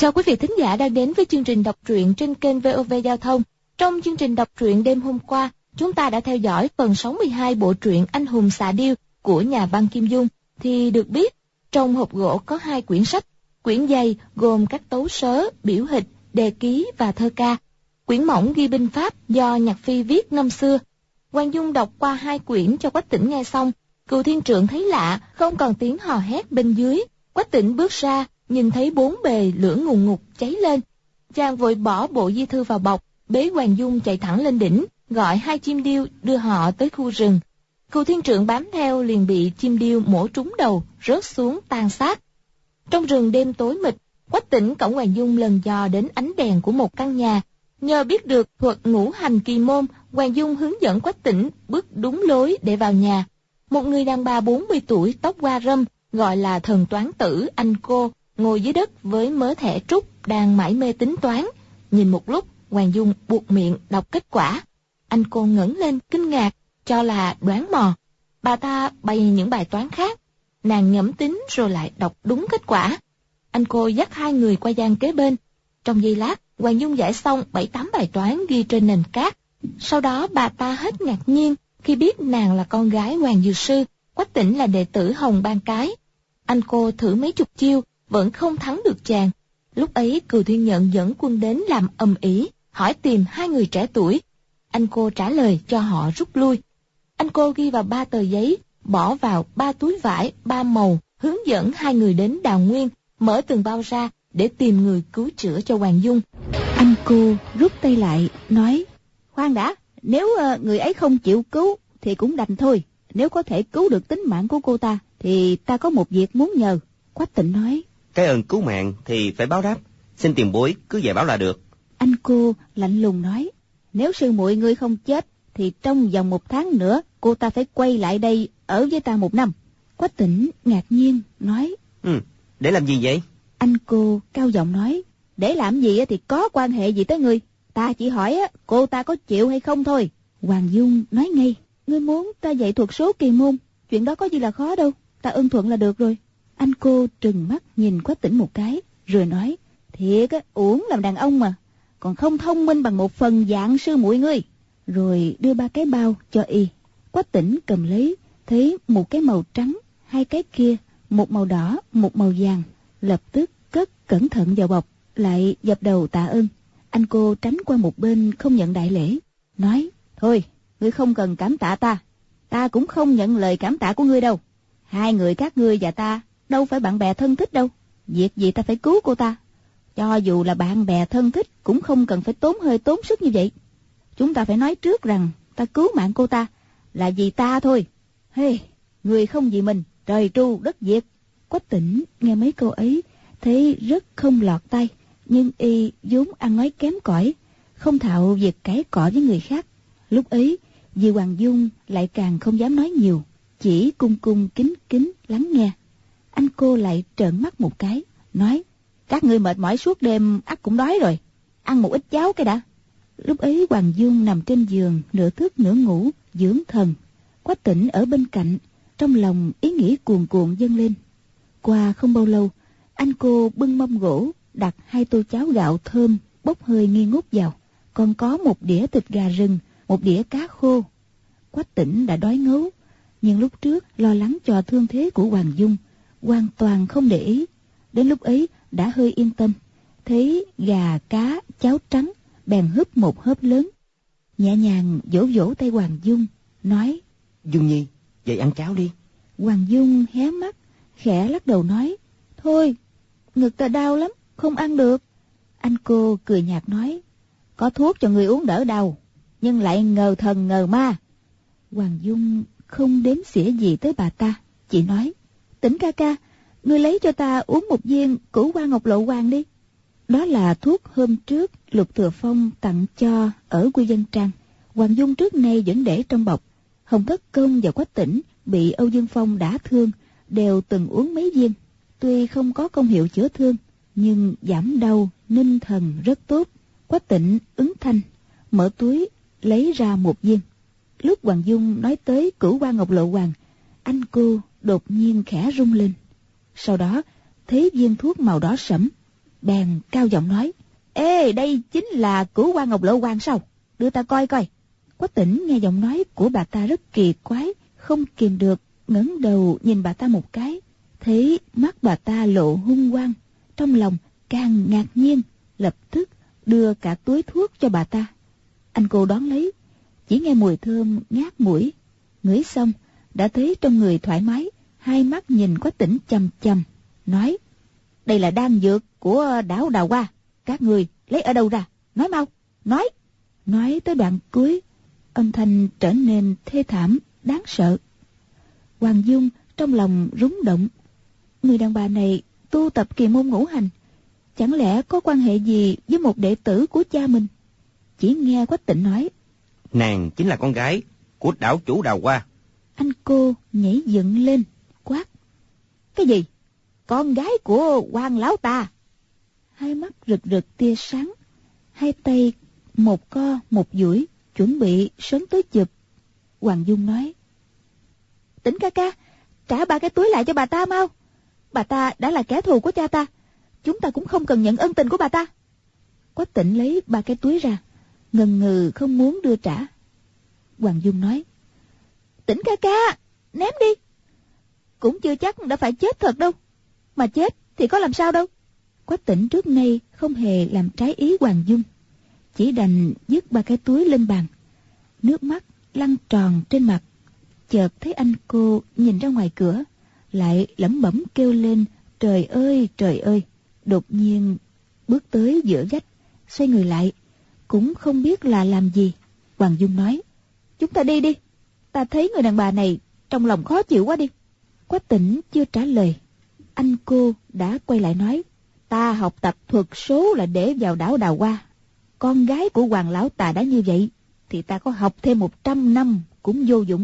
Chào quý vị thính giả đang đến với chương trình đọc truyện trên kênh VOV Giao thông. Trong chương trình đọc truyện đêm hôm qua, chúng ta đã theo dõi phần 62 bộ truyện Anh hùng xạ điêu của nhà văn Kim Dung. Thì được biết, trong hộp gỗ có 2 quyển sách. Quyển dày gồm các tấu sớ, biểu hịch, đề ký và thơ ca. Quyển mỏng ghi binh pháp do Nhạc Phi viết năm xưa. Hoàng Dung đọc qua 2 quyển cho Quách Tĩnh nghe xong. Cừu Thiên Trượng thấy lạ, không còn tiếng hò hét bên dưới. Quách Tĩnh bước ra, nhìn thấy 4 bề lửa ngùn ngụt cháy lên. Chàng vội bỏ bộ di thư vào bọc, bế Hoàng Dung chạy thẳng lên đỉnh, gọi 2 chim điêu đưa họ tới khu rừng. Cừu Thiên Trượng bám theo liền bị chim điêu mổ trúng đầu, rớt xuống tan xác. Trong rừng đêm tối mịt, Quách Tĩnh cõng Hoàng Dung lần dò đến ánh đèn của một căn nhà. Nhờ biết được thuật ngũ hành kỳ môn, Hoàng Dung hướng dẫn Quách Tĩnh bước đúng lối để vào nhà. Một người đàn bà 40 tuổi tóc hoa râm, gọi là thần toán tử anh cô, ngồi dưới đất với mớ thẻ trúc đang mải mê tính toán. Nhìn một lúc, Hoàng Dung buột miệng đọc kết quả. Anh cô ngẩng lên kinh ngạc, cho là đoán mò. Bà ta bày những bài toán khác. Nàng ngẫm tính rồi lại đọc đúng kết quả. Anh cô dắt 2 người qua gian kế bên. Trong giây lát, Hoàng Dung giải xong 7-8 bài toán ghi trên nền cát. Sau đó bà ta hết ngạc nhiên khi biết nàng là con gái Hoàng Dược Sư, Quách Tĩnh là đệ tử Hồng Ban Cái. Anh cô thử mấy chục chiêu, vẫn không thắng được chàng. Lúc ấy Cừu Thiên Nhận dẫn quân đến làm ầm ĩ, hỏi tìm 2 người trẻ tuổi. Anh cô trả lời cho họ rút lui. Anh cô ghi vào 3 tờ giấy, bỏ vào 3 túi vải 3 màu, hướng dẫn 2 người đến đào nguyên, mở từng bao ra để tìm người cứu chữa cho Hoàng Dung. Anh cô rút tay lại, nói: khoan đã, nếu người ấy không chịu cứu thì cũng đành thôi. Nếu có thể cứu được tính mạng của cô ta thì ta có một việc muốn nhờ. Quách Tĩnh nói: cái ơn cứu mạng thì phải báo đáp, xin tiền bối cứ dạy bảo là được. Anh cô lạnh lùng nói: nếu sư muội ngươi không chết thì trong vòng 1 tháng nữa cô ta phải quay lại đây ở với ta 1 năm. Quách Tĩnh ngạc nhiên nói: để làm gì vậy? Anh cô cao giọng nói: để làm gì thì có quan hệ gì tới ngươi? Ta chỉ hỏi cô ta có chịu hay không thôi. Hoàng Dung nói ngay: ngươi muốn ta dạy thuật số kỳ môn, chuyện đó có gì là khó đâu, ta ưng thuận là được rồi. Anh cô trừng mắt nhìn Quách Tĩnh một cái, rồi nói: thiệt uổng làm đàn ông mà, còn không thông minh bằng 1 phần dạng sư muội ngươi. Rồi đưa 3 cái bao cho y. Quách Tĩnh cầm lấy, thấy một cái màu trắng, 2 cái kia, một màu đỏ, một màu vàng, lập tức cất cẩn thận vào bọc, lại dập đầu tạ ơn. Anh cô tránh qua một bên không nhận đại lễ, nói: thôi, ngươi không cần cảm tạ ta, ta cũng không nhận lời cảm tạ của ngươi đâu. 2 người các ngươi và ta đâu phải bạn bè thân thích đâu, việc gì ta phải cứu cô ta. Cho dù là bạn bè thân thích cũng không cần phải tốn hơi tốn sức như vậy. Chúng ta phải nói trước rằng ta cứu mạng cô ta là vì ta thôi. Người không vì mình, trời tru đất diệt. Quách Tĩnh nghe mấy câu ấy thấy rất không lọt tai, nhưng y vốn ăn nói kém cỏi, không thạo việc cãi cọ với người khác. Lúc ấy vì Hoàng Dung lại càng không dám nói nhiều, chỉ cung cung kính kính lắng nghe. Anh cô lại trợn mắt một cái, nói: các ngươi mệt mỏi suốt đêm ắt cũng đói rồi, ăn một ít cháo cái đã. Lúc ấy Hoàng Dung nằm trên giường nửa thức nửa ngủ dưỡng thần. Quách Tĩnh ở bên cạnh, trong lòng ý nghĩ cuồn cuộn dâng lên. Qua không bao lâu, anh cô bưng mâm gỗ, đặt 2 tô cháo gạo thơm bốc hơi nghi ngút vào, còn có một đĩa thịt gà rừng, một đĩa cá khô. Quách Tĩnh đã đói ngấu, nhưng lúc trước lo lắng cho thương thế của Hoàng Dung, hoàn toàn không để ý. Đến lúc ấy đã hơi yên tâm, thấy gà cá cháo trắng bèn húp một hớp lớn, nhẹ nhàng vỗ vỗ tay Hoàng Dung, nói: Dung Nhi, vậy ăn cháo đi. Hoàng Dung hé mắt, khẽ lắc đầu nói: thôi, ngực ta đau lắm, không ăn được. Anh cô cười nhạt nói: có thuốc cho người uống đỡ đau, nhưng lại ngờ thần ngờ ma. Hoàng Dung không đếm xỉa gì tới bà ta, chỉ nói: Tĩnh ca ca, ngươi lấy cho ta uống một viên Cửu Hoa Ngọc Lộ Hoàng đi. Đó là thuốc hôm trước Lục Thừa Phong tặng cho ở Quy Vân Trang. Hoàng Dung trước nay vẫn để trong bọc. Hồng Thất Công và Quách Tĩnh bị Âu Dương Phong đả thương đều từng uống mấy viên. Tuy không có công hiệu chữa thương, nhưng giảm đau ninh thần rất tốt. Quách Tĩnh ứng thanh, mở túi lấy ra một viên. Lúc Hoàng Dung nói tới Cửu Hoa Ngọc Lộ Hoàng, anh cô đột nhiên khẽ rung lên. Sau đó thấy viên thuốc màu đỏ sẫm, Bèn cao giọng nói: Ê, đây chính là Cửu Hoa Ngọc Lộ Hoàng sao? Đưa ta coi coi. Quách Tĩnh nghe giọng nói của bà ta rất kỳ quái, không kìm được ngẩng đầu nhìn bà ta một cái, thấy mắt bà ta lộ hung quang, trong lòng càng ngạc nhiên, lập tức đưa cả túi thuốc cho bà ta. Anh cô đón lấy, chỉ nghe mùi thơm ngát mũi, ngửi xong đã thấy trong người thoải mái, hai mắt nhìn Quách Tĩnh chằm chằm, nói: Đây là đan dược của đảo Đào Hoa, các người lấy ở đâu ra, nói mau, nói. Nói tới đoạn cuối, âm thanh trở nên thê thảm, đáng sợ. Hoàng Dung trong lòng rúng động. Người đàn bà này tu tập kỳ môn ngũ hành, chẳng lẽ có quan hệ gì với một đệ tử của cha mình? Chỉ nghe Quách Tĩnh nói: Nàng chính là con gái của đảo chủ Đào Hoa. Anh cô nhảy dựng lên, quát: Cái gì? Con gái của Hoàng lão ta? Hai mắt rực rực tia sáng, hai tay một co một duỗi, chuẩn bị sớm tới chụp. Hoàng Dung nói: Tĩnh ca ca, trả 3 cái túi lại cho bà ta mau. Bà ta đã là kẻ thù của cha ta, chúng ta cũng không cần nhận ân tình của bà ta. Quách Tĩnh lấy 3 cái túi ra, ngần ngừ không muốn đưa trả. Hoàng Dung nói: Tĩnh ca ca, ném đi. Cũng chưa chắc đã phải chết thật đâu, mà chết thì có làm sao đâu. Quách Tĩnh trước nay không hề làm trái ý Hoàng Dung, chỉ đành vứt 3 cái túi lên bàn, nước mắt lăn tròn trên mặt. Chợt thấy anh cô nhìn ra ngoài cửa, lại lẩm bẩm kêu lên: Trời ơi, trời ơi! Đột nhiên bước tới giữa vách, xoay người lại, cũng không biết là làm gì. Hoàng Dung nói: Chúng ta đi đi, ta thấy người đàn bà này trong lòng khó chịu quá đi. Quách Tĩnh chưa trả lời, anh cô đã quay lại nói: Ta học tập thuật số là để vào đảo Đào Hoa. Con gái của Hoàng lão tà đã như vậy, thì ta có học thêm 100 năm cũng vô dụng.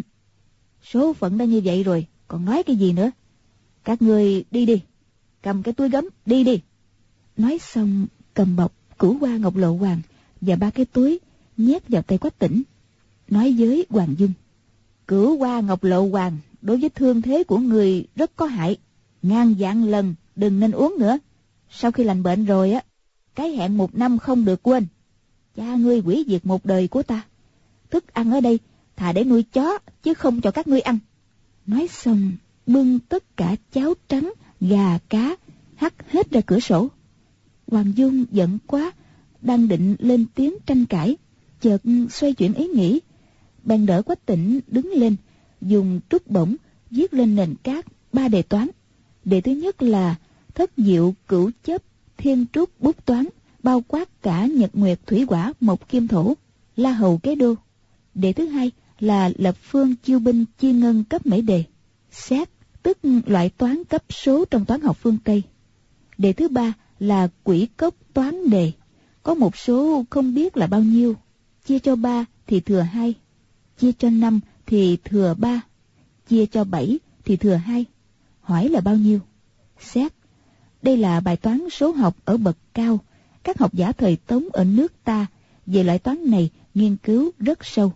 Số phận đã như vậy rồi, còn nói cái gì nữa? Các ngươi đi đi, cầm cái túi gấm, đi đi. Nói xong, cầm bọc Cửu Hoa Ngọc Lộ Hoàng và 3 cái túi nhét vào tay Quách Tĩnh, nói với Hoàng Dung: Cửu Hoa Ngọc Lộ Hoàng đối với thương thế của người rất có hại, ngàn vạn lần đừng nên uống nữa. Sau khi lành bệnh rồi á, cái hẹn 1 năm không được quên. Cha ngươi hủy diệt một đời của ta, thức ăn ở đây thà để nuôi chó chứ không cho các ngươi ăn. Nói xong bưng tất cả cháo trắng, gà, cá hắt hết ra cửa sổ. Hoàng Dung giận quá, đang định lên tiếng tranh cãi, chợt xoay chuyển ý nghĩ, bèn đỡ Quách Tĩnh đứng lên, dùng trúc bổng viết lên nền cát 3 đề toán. Đề thứ nhất là thất diệu cửu chấp thiên trúc bút toán, bao quát cả nhật nguyệt thủy hỏa mộc kim thổ, la hầu kế đô. Đề thứ hai là lập phương chiêu binh chia ngân cấp mễ đề, xét tức loại toán cấp số trong toán học phương Tây. Đề thứ ba là quỷ cốc toán đề, có một số không biết là bao nhiêu, chia cho 3 thì thừa 2, chia cho 5 thì thừa 3, chia cho 7 thì thừa 2, hỏi là bao nhiêu. Xét, đây là bài toán số học ở bậc cao, các học giả thời Tống ở nước ta về loại toán này nghiên cứu rất sâu.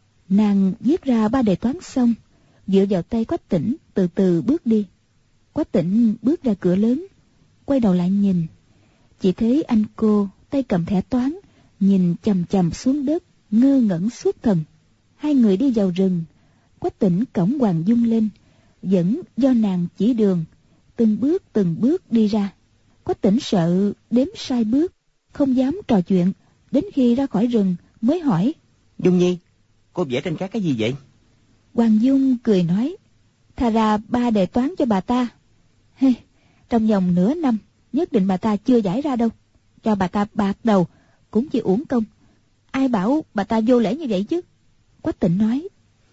Nàng viết ra 3 đề toán xong, dựa vào tay Quách Tĩnh từ từ bước đi. Quách Tĩnh bước ra cửa lớn, quay đầu lại nhìn, chỉ thấy anh cô tay cầm thẻ toán, nhìn chằm chằm xuống đất, ngơ ngẩn xuất thần. Hai người đi vào rừng, Quách Tĩnh cõng Hoàng Dung lên, vẫn do nàng chỉ đường, từng bước đi ra. Quách Tĩnh sợ đếm sai bước, không dám trò chuyện, đến khi ra khỏi rừng mới hỏi: Dung Nhi, cô vẽ trên cát cái gì vậy? Hoàng Dung cười nói: Thà ra 3 đề toán cho bà ta. Trong vòng nửa năm nhất định bà ta chưa giải ra đâu, cho bà ta bạc đầu cũng chỉ uổng công. Ai bảo bà ta vô lễ như vậy chứ? Quách Tĩnh nói: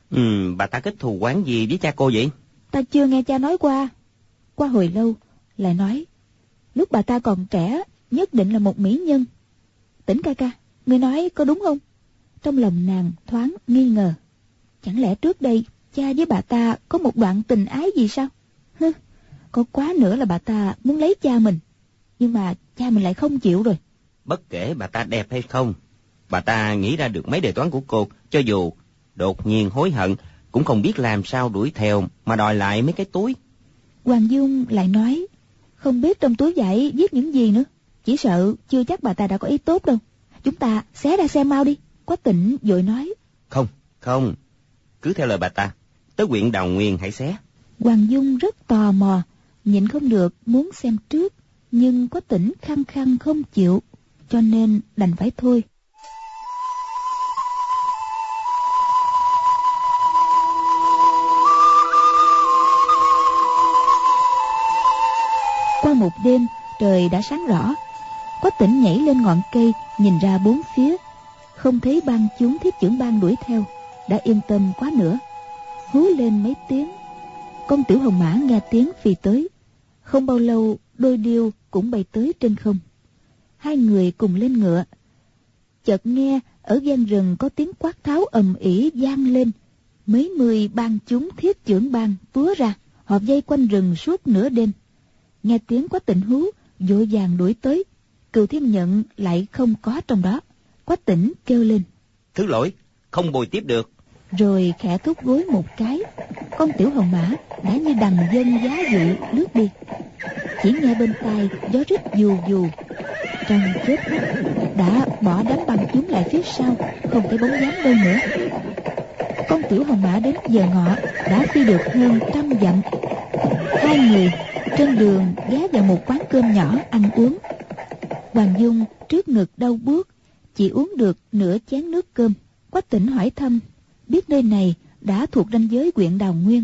Bà ta kết thù oán gì với cha cô vậy? Ta chưa nghe cha nói qua. Qua hồi lâu lại nói: Lúc bà ta còn trẻ nhất định là một mỹ nhân. Tĩnh ca ca, ngươi nói có đúng không? Trong lòng nàng thoáng nghi ngờ. Chẳng lẽ trước đây cha với bà ta có một đoạn tình ái gì sao? Có quá nữa là bà ta muốn lấy cha mình, nhưng mà cha mình lại không chịu rồi. Bất kể bà ta đẹp hay không, bà ta nghĩ ra được mấy đề toán của cô, cho dù đột nhiên hối hận cũng không biết làm sao đuổi theo mà đòi lại mấy cái túi. Hoàng Dung lại nói: Không biết trong túi vải viết những gì nữa. Chỉ sợ chưa chắc bà ta đã có ý tốt đâu. Chúng ta xé ra xem mau đi. Quách Tĩnh vội nói. Không, cứ theo lời bà ta, tới huyện Đào Nguyên hãy xé. Hoàng Dung rất tò mò, nhịn không được muốn xem trước, nhưng Quách Tĩnh khăng khăng không chịu, cho nên đành phải thôi. Qua một đêm, trời đã sáng rõ. Quách Tĩnh nhảy lên ngọn cây, nhìn ra bốn phía, không thấy bang chúng thiết chưởng bang đuổi theo, đã yên tâm quá nữa. Hú lên mấy tiếng, con tiểu hồng mã nghe tiếng phi tới. Không bao lâu, đôi điêu cũng bay tới trên không. Hai người cùng lên ngựa. Chợt nghe ở gian rừng có tiếng quát tháo ầm ĩ vang lên. Mấy mươi bang chúng thiết chưởng bang túa ra, họ vây quanh rừng suốt nửa đêm. Nghe tiếng Quách Tĩnh hú, vội vàng đuổi tới. Cừu Thiên Nhận lại không có trong đó. Quách Tĩnh kêu lên. Thứ lỗi, không bồi tiếp được. Rồi khẽ thúc gối một cái, con tiểu hồng mã đã như đằng dân giá dự lướt đi. Chỉ nghe bên tai gió rít dù dù. Trong chớp mắt đã bỏ đám băng chúng lại phía sau, không thấy bóng dáng đâu nữa. Con tiểu hồng mã đến giờ ngọ đã phi được hơn 100 dặm. Hai người trên đường ghé vào một quán cơm nhỏ ăn uống. Hoàng Dung trước ngực đau buốt, chỉ uống được nửa chén nước cơm. Quách Tĩnh hỏi thăm, biết nơi này đã thuộc ranh giới huyện Đào Nguyên,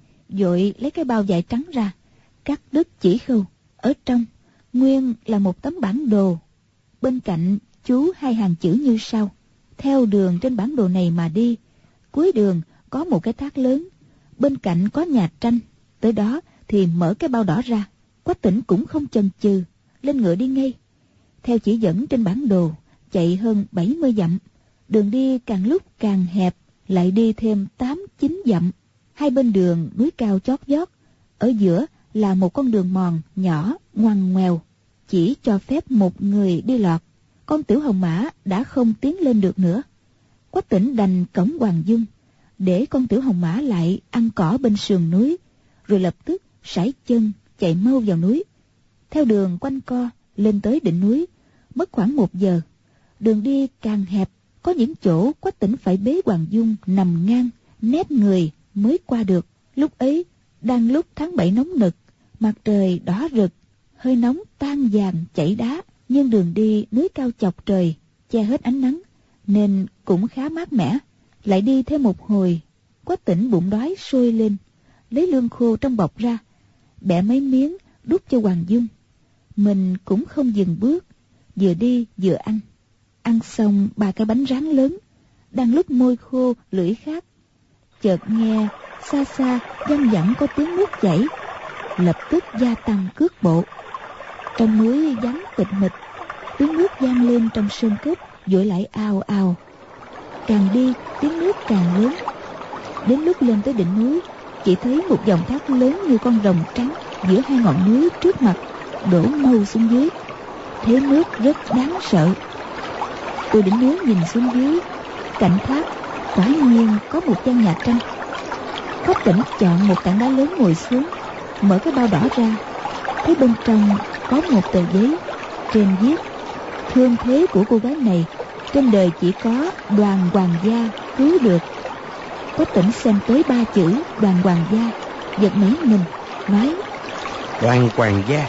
vội lấy cái bao vải trắng ra, cắt đứt chỉ khâu. Ở trong nguyên là một tấm bản đồ, bên cạnh chú hai hàng chữ như sau. Theo đường trên bản đồ này mà đi, cuối đường có một cái thác lớn, bên cạnh có nhà tranh, tới đó thì mở cái bao đỏ ra. Quách Tĩnh cũng không chần chừ, lên ngựa đi ngay. Theo chỉ dẫn trên bản đồ, chạy hơn 70 dặm. Đường đi càng lúc càng hẹp, lại đi thêm 8-9 dặm. Hai bên đường núi cao chót vót, ở giữa là một con đường mòn nhỏ ngoằn ngoèo, chỉ cho phép một người đi lọt. Con tiểu hồng mã đã không tiến lên được nữa. Quách Tĩnh đành cõng Hoàng Dung, để con tiểu hồng mã lại ăn cỏ bên sườn núi, rồi lập tức sải chân chạy mau vào núi. Theo đường quanh co lên tới đỉnh núi, mất khoảng 1 giờ. Đường đi càng hẹp, có những chỗ Quách Tĩnh phải bế Hoàng Dung nằm ngang, nép người mới qua được. Lúc ấy đang lúc tháng 7 nóng nực, mặt trời đỏ rực, hơi nóng tan vàng chảy đá, nhưng đường đi núi cao chọc trời, che hết ánh nắng, nên cũng khá mát mẻ. Lại đi thêm một hồi, Quách Tĩnh bụng đói sôi lên, lấy lương khô trong bọc ra, bẻ mấy miếng đút cho Hoàng Dung. Mình cũng không dừng bước, vừa đi vừa ăn. Ăn xong 3 cái bánh rán lớn, đang lúc môi khô lưỡi khát, chợt nghe xa xa văng vẳng có tiếng nước chảy, lập tức gia tăng cước bộ. Trong núi vắng tịch mịch, tiếng nước vang lên trong sơn cốc, vội lại ào ào. Càng đi tiếng nước càng lớn. Đến lúc lên tới đỉnh núi, chỉ thấy một dòng thác lớn như con rồng trắng giữa hai ngọn núi trước mặt đổ mâu xuống dưới. Thế nước rất đáng sợ. Từ đỉnh núi nhìn xuống dưới, cạnh thác quả nhiên có một gian nhà tranh. Quách Tĩnh chọn một tảng đá lớn ngồi xuống, mở cái bao đỏ ra, thấy bên trong có một tờ giấy, trên viết: thương thế của cô gái này trên đời chỉ có Đoàn Hoàng gia cứu được. Quách Tĩnh xem tới 3 chữ Đoàn Hoàng gia, giật nảy mình, nói: Đoàn Hoàng gia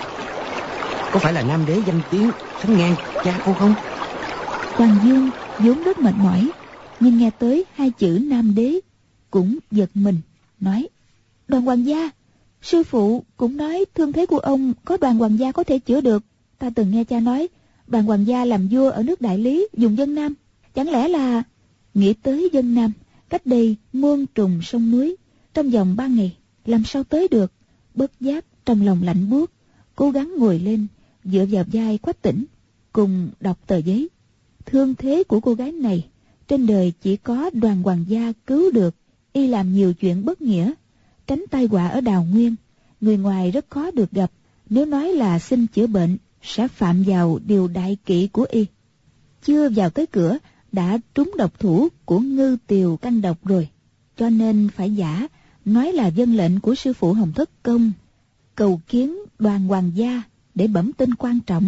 có phải là nam đế danh tiếng sánh ngang cha cô không? Hoàng Dung vốn rất mệt mỏi, nhưng nghe tới 2 chữ nam đế cũng giật mình, nói: Đoàn Hoàng gia, sư phụ cũng nói thương thế của ông có Đoàn Hoàng gia có thể chữa được. Ta từng nghe cha nói Đoàn Hoàng gia làm vua ở nước Đại Lý dùng Vân Nam, chẳng lẽ là... Nghĩ tới Vân Nam, cách đây muôn trùng sông núi, trong vòng 3 ngày làm sao tới được. Bất giác trong lòng lạnh buốt, cố gắng ngồi lên, dựa vào vai Quách Tĩnh, cùng đọc tờ giấy. Thương thế của cô gái này trên đời chỉ có Đoàn Hoàng gia cứu được. Y làm nhiều chuyện bất nghĩa, tránh tai họa ở Đào Nguyên, người ngoài rất khó được gặp. Nếu nói là xin chữa bệnh, sẽ phạm vào điều đại kỵ của y. Chưa vào tới cửa đã trúng độc thủ của Ngư Tiều căn độc rồi, cho nên phải giả nói là vâng lệnh của sư phụ Hồng Thất Công, cầu kiến Đoàn Hoàng gia để bẩm tin quan trọng.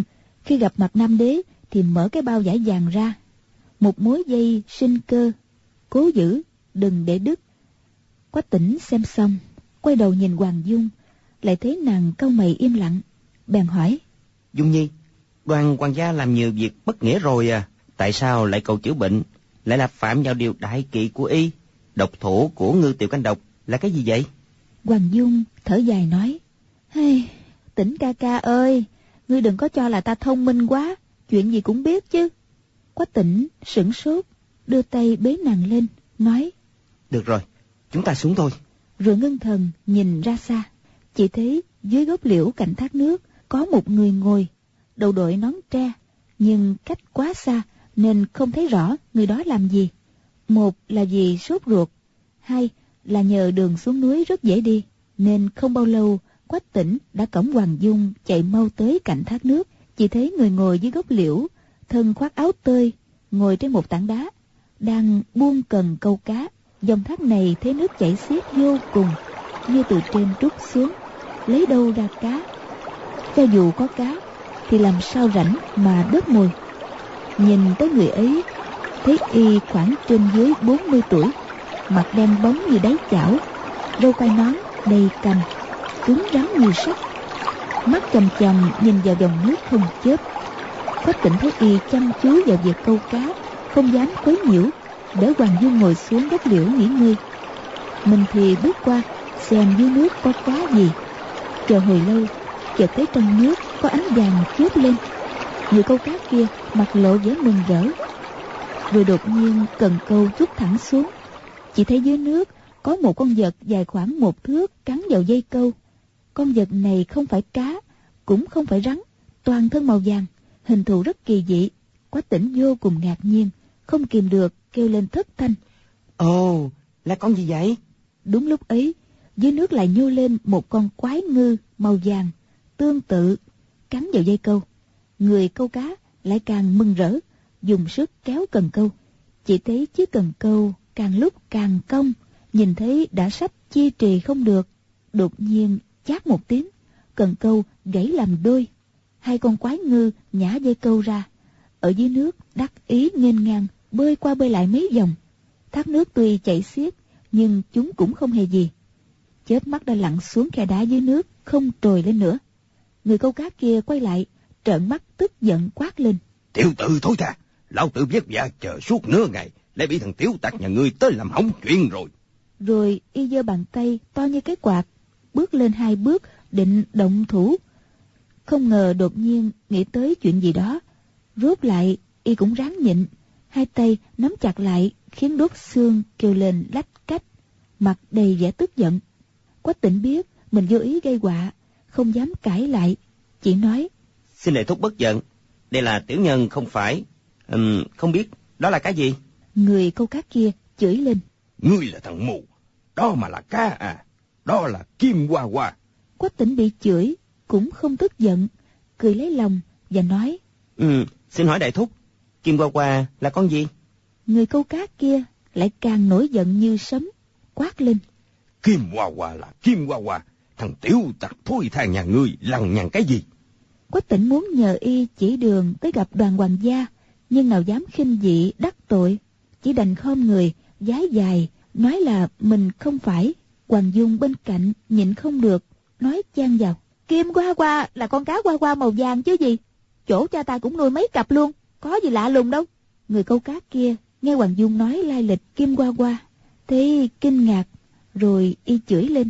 Khi gặp mặt Nam Đế thì mở cái bao vải vàng ra, một mối dây sinh cơ, cố giữ, đừng để đứt. Quách Tỉnh xem xong, quay đầu nhìn Hoàng Dung, lại thấy nàng cau mày im lặng, bèn hỏi: Dung Nhi, Đoàn hoàng gia làm nhiều việc bất nghĩa rồi à, tại sao lại cầu chữa bệnh, lại là phạm vào điều đại kỵ của y? Độc thủ của Ngư Tiểu Canh Độc là cái gì vậy? Hoàng Dung thở dài nói: Hey, Tỉnh ca ca ơi, ngươi đừng có cho là ta thông minh quá, chuyện gì cũng biết chứ. Quách Tỉnh sửng sốt, đưa tay bế nàng lên, nói: Được rồi, chúng ta xuống thôi. Rồi ngưng thần nhìn ra xa, chỉ thấy dưới gốc liễu cạnh thác nước có một người ngồi, đầu đội nón tre, nhưng cách quá xa nên không thấy rõ người đó làm gì. Một là vì sốt ruột, hai là nhờ đường xuống núi rất dễ đi, nên không bao lâu Quách Tỉnh đã cõng Hoàng Dung chạy mau tới cạnh thác nước. Chỉ thấy người ngồi dưới gốc liễu, thân khoác áo tơi, ngồi trên một tảng đá, đang buông cần câu cá. Dòng thác này thấy nước chảy xiết vô cùng, như từ trên trút xuống, lấy đâu ra cá? Cho dù có cá thì làm sao rảnh mà đớp mồi. Nhìn tới người ấy, thấy y khoảng trên dưới 40 tuổi, mặt đen bóng như đáy chảo, râu quai nón đầy cằm, cứng rắn như sắt, mắt chằm chằm nhìn vào dòng nước không chớp. Quách Tỉnh thấy y chăm chú vào việc câu cá, không dám quấy nhiễu, đỡ Hoàng Dung ngồi xuống gốc liễu nghỉ ngơi. Mình thì bước qua xem dưới nước có cá gì. Chờ hồi lâu, chợt thấy trong nước có ánh vàng chớp lên. Người câu cá kia mặt lộ vẻ mừng rỡ. Rồi đột nhiên cần câu rút thẳng xuống, chỉ thấy dưới nước có một con vật dài khoảng 1 thước cắn vào dây câu. Con vật này không phải cá, cũng không phải rắn, toàn thân màu vàng, hình thù rất kỳ dị. Quách Tỉnh vô cùng ngạc nhiên, không kìm được kêu lên thất thanh: Ồ, là con gì vậy? Đúng lúc ấy, dưới nước lại nhô lên một con quái ngư màu vàng tương tự, cắn vào dây câu. Người câu cá lại càng mừng rỡ, dùng sức kéo cần câu. Chỉ thấy chiếc cần câu càng lúc càng cong, nhìn thấy đã sắp chi trì không được. Đột nhiên chát một tiếng, cần câu gãy làm đôi. Hai con quái ngư nhả dây câu ra, ở dưới nước đắc ý nghênh ngang bơi qua bơi lại mấy vòng. Thác nước tuy chảy xiết nhưng chúng cũng không hề gì, chớp mắt đã lặn xuống khe đá dưới nước, không trồi lên nữa. Người câu cá kia quay lại, trợn mắt tức giận quát lên: Tiểu tử thối tha, lão tử vất vả chờ suốt nửa ngày, lại bị thằng tiểu tặc nhà ngươi tới làm hỏng chuyện rồi. Rồi y giơ bàn tay to như cái quạt, bước lên 2 bước định động thủ. Không ngờ đột nhiên nghĩ tới chuyện gì đó, rốt lại y cũng ráng nhịn, 2 tay nắm chặt lại khiến đốt xương kêu lên lách cách, mặt đầy vẻ tức giận. Quách Tỉnh biết mình vô ý gây họa, không dám cãi lại, chỉ nói: Xin đại thúc bất giận, đây là tiểu nhân không phải, không biết đó là cái gì. Người câu cá kia chửi lên: Ngươi là thằng mù, đó mà là cá à, đó là kim hoa hoa. Quách Tỉnh bị chửi cũng không tức giận, cười lấy lòng và nói: Xin hỏi đại thúc, kim hoa hoa là con gì? Người câu cá kia lại càng nổi giận như sấm, quát lên: Kim hoa hoa là kim hoa hoa, thằng tiểu tặc thối tha nhà ngươi lằng nhằng cái gì? Quách Tỉnh muốn nhờ y chỉ đường tới gặp Đoàn hoàng gia, nhưng nào dám khinh dị đắc tội, chỉ đành khom người vái dài nói là mình không phải. Hoàng Dung bên cạnh nhịn không được, nói chen vào: Kim hoa hoa là con cá hoa hoa màu vàng chứ gì, chỗ cha ta cũng nuôi mấy cặp luôn, có gì lạ lùng đâu. Người câu cá kia nghe Hoàng Dung nói lai lịch kim hoa hoa, thấy kinh ngạc, rồi y chửi lên: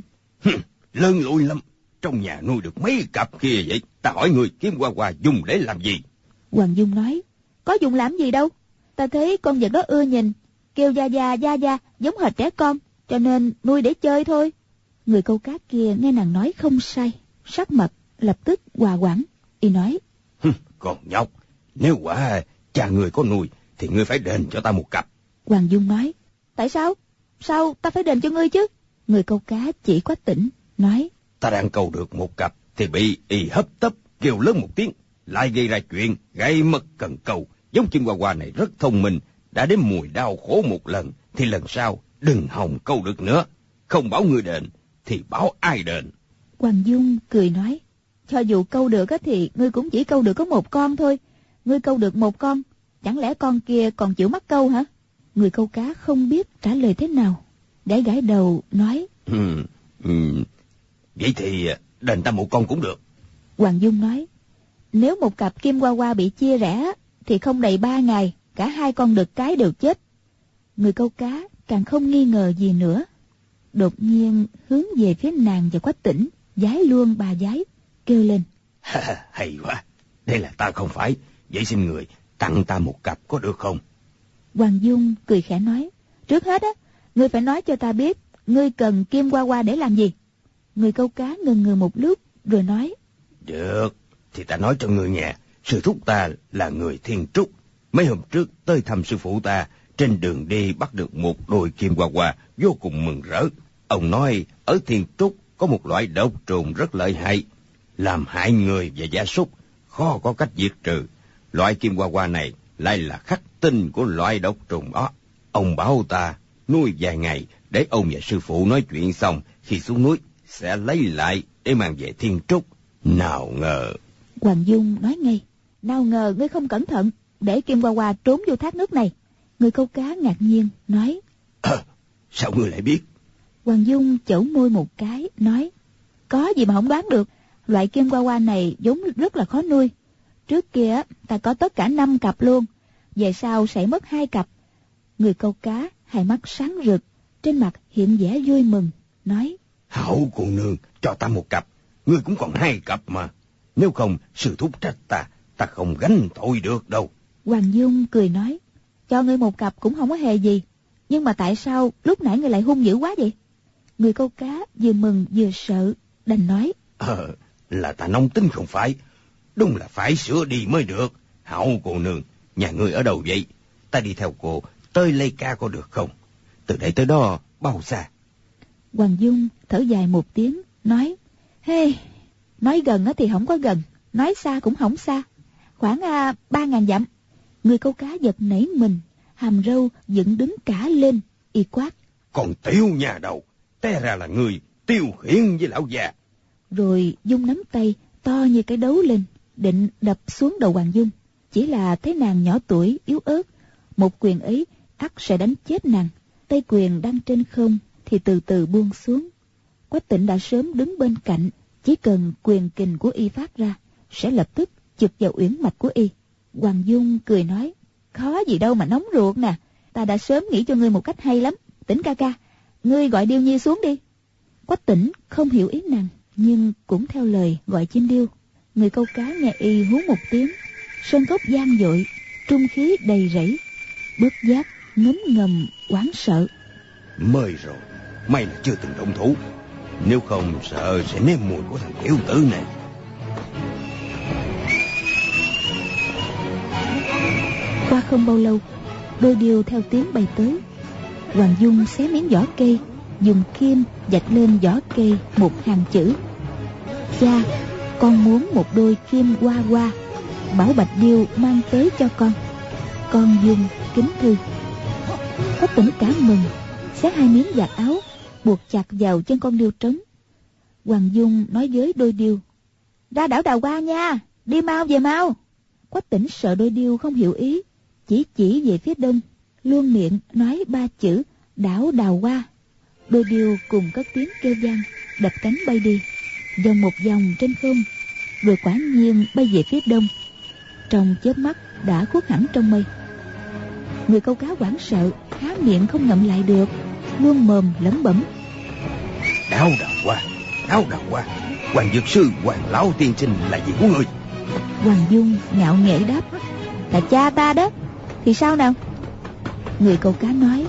Lớn lùi lắm, trong nhà nuôi được mấy cặp kia vậy, ta hỏi người kim hoa hoa dùng để làm gì? Hoàng Dung nói: Có dùng làm gì đâu, ta thấy con vật đó ưa nhìn, kêu da da giống hệt trẻ con, cho nên nuôi để chơi thôi. Người câu cá kia nghe nàng nói không sai, sắc mặt lập tức hòa hoãn, y nói: Con nhóc, nếu quả cha người có nuôi thì ngươi phải đền cho ta 1 cặp. Hoàng Dung nói: Tại sao? Sao ta phải đền cho ngươi chứ? Người câu cá chỉ Quách Tỉnh, nói: Ta đang câu được 1 cặp thì bị y hấp tấp kêu lớn một tiếng, lại gây ra chuyện gây mất cần câu. Giống kim hoa hoa này rất thông minh, đã đến mùi đau khổ một lần thì lần sau đừng hòng câu được nữa. Không bảo người đền thì bảo ai đền? Hoàng Dung cười nói: Cho dù câu được á thì ngươi cũng chỉ câu được có một con thôi. Ngươi câu được một con, chẳng lẽ con kia còn chịu mắc câu hả? Người câu cá không biết trả lời thế nào, gãi gãi đầu nói: Vậy thì đền ta một con cũng được. Hoàng Dung nói: nếu một cặp kim hoa hoa bị chia rẽ thì không đầy 3 ngày, cả 2 con đực cái đều chết. Người câu cá càng không nghi ngờ gì nữa, đột nhiên hướng về phía nàng và Quách Tĩnh, vái luôn 3 vái, kêu lên: Hay quá, đây là ta không phải, vậy xin người tặng ta một cặp có được không? Hoàng Dung cười khẽ nói: trước hết á, ngươi phải nói cho ta biết ngươi cần kim hoa hoa để làm gì. Người câu cá ngần ngừ một lúc rồi nói: được, thì ta nói cho ngươi nghe. Sư thúc ta là người Thiên Trúc. Mấy hôm trước tới thăm sư phụ ta, trên đường đi bắt được một đôi kim hoa hoa, vô cùng mừng rỡ. Ông nói ở Thiên Trúc có một loại độc trùng rất lợi hại, làm hại người và gia súc, khó có cách diệt trừ. Loại kim hoa hoa này lại là khắc tinh của loại độc trùng đó. Ông bảo ta nuôi vài ngày, để ông và sư phụ nói chuyện xong, khi xuống núi sẽ lấy lại để mang về Thiên Trúc. Nào ngờ... Hoàng Dung nói ngay: nào ngờ ngươi không cẩn thận, để kim hoa hoa trốn vô thác nước này. Người câu cá ngạc nhiên nói: sao ngươi lại biết? Hoàng Dung chẩu môi một cái nói: có gì mà không đoán được. Loại kim hoa hoa này vốn rất là khó nuôi. Trước kia ta có tất cả 5 cặp luôn, về sau sẽ mất 2 cặp. Người câu cá hai mắt sáng rực, trên mặt hiện vẻ vui mừng, nói: Hảo cô nương, cho ta một cặp, ngươi cũng còn 2 cặp mà. Nếu không sư thúc trách ta không gánh tội được đâu. Hoàng Dung cười nói: cho ngươi một cặp cũng không có hề gì, nhưng mà tại sao lúc nãy ngươi lại hung dữ quá vậy? Người câu cá vừa mừng vừa sợ, đành nói: là ta nóng tính không phải, đúng là phải sửa đi mới được. Hảo cô nương, nhà ngươi ở đâu vậy? Ta đi theo cô tới Lê Ca có được không? Từ đây tới đó bao xa? Hoàng Dung thở dài một tiếng nói: nói gần thì không có gần, nói xa cũng không xa, khoảng 3.000 dặm. Người câu cá giật nảy mình, hàm râu dựng đứng cả lên, y quát: còn Tiêu nhà đầu, té ra là người Tiêu Khiển với lão già. Rồi Dung nắm tay to như cái đấu lên, định đập xuống đầu Hoàng Dung. Chỉ là thấy nàng nhỏ tuổi yếu ớt, một quyền ấy ắt sẽ đánh chết nàng. Tay quyền đang trên không thì từ từ buông xuống. Quách Tĩnh đã sớm đứng bên cạnh, chỉ cần quyền kình của y phát ra sẽ lập tức chụp vào uyển mạch của y. Hoàng Dung cười nói: khó gì đâu mà nóng ruột nè, ta đã sớm nghĩ cho ngươi một cách hay lắm. Tĩnh ca ca, ngươi gọi Điêu Nhi xuống đi. Quách Tĩnh không hiểu ý nàng, nhưng cũng theo lời gọi chim điêu. Người câu cá nghe y hú một tiếng, sơn cốc vang dội, trung khí đầy rẫy, bất giác ngấm ngầm hoảng sợ. Mới rồi, may là chưa từng động thủ, nếu không sợ sẽ nếm mùi của thằng tiểu tử này. Qua không bao lâu, đôi điêu theo tiếng bay tới. Hoàng Dung xé miếng vỏ cây, dùng kim vạch lên vỏ cây một hàng chữ: cha, con muốn một đôi kim hoa hoa, bảo Bạch Điêu mang tới cho con. Con Dung kính thư. Quách Tĩnh cả mừng, xé 2 miếng vạt áo, buộc chặt vào chân con điêu trống. Hoàng Dung nói với đôi điêu: ra đảo Đào Hoa nha, đi mau về mau. Quách Tĩnh sợ đôi điêu không hiểu ý, chỉ về phía đông, luôn miệng nói 3 chữ đảo Đào Hoa. Đôi điêu cùng cất tiếng kêu vang, đập cánh bay đi, vòng một vòng trên không, rồi quả nhiên bay về phía đông. Trong chớp mắt đã khuất hẳn trong mây. Người câu cá hoảng sợ, há miệng không ngậm lại được, luôn mồm lẩm bẩm: Đảo Đào Hoa, đảo Đào Hoa, Hoàng Dược Sư, Hoàng Lão tiên sinh là gì của người? Hoàng Dung ngạo nghễ đáp: là cha ta đó. Thì sao nào? Người câu cá nói: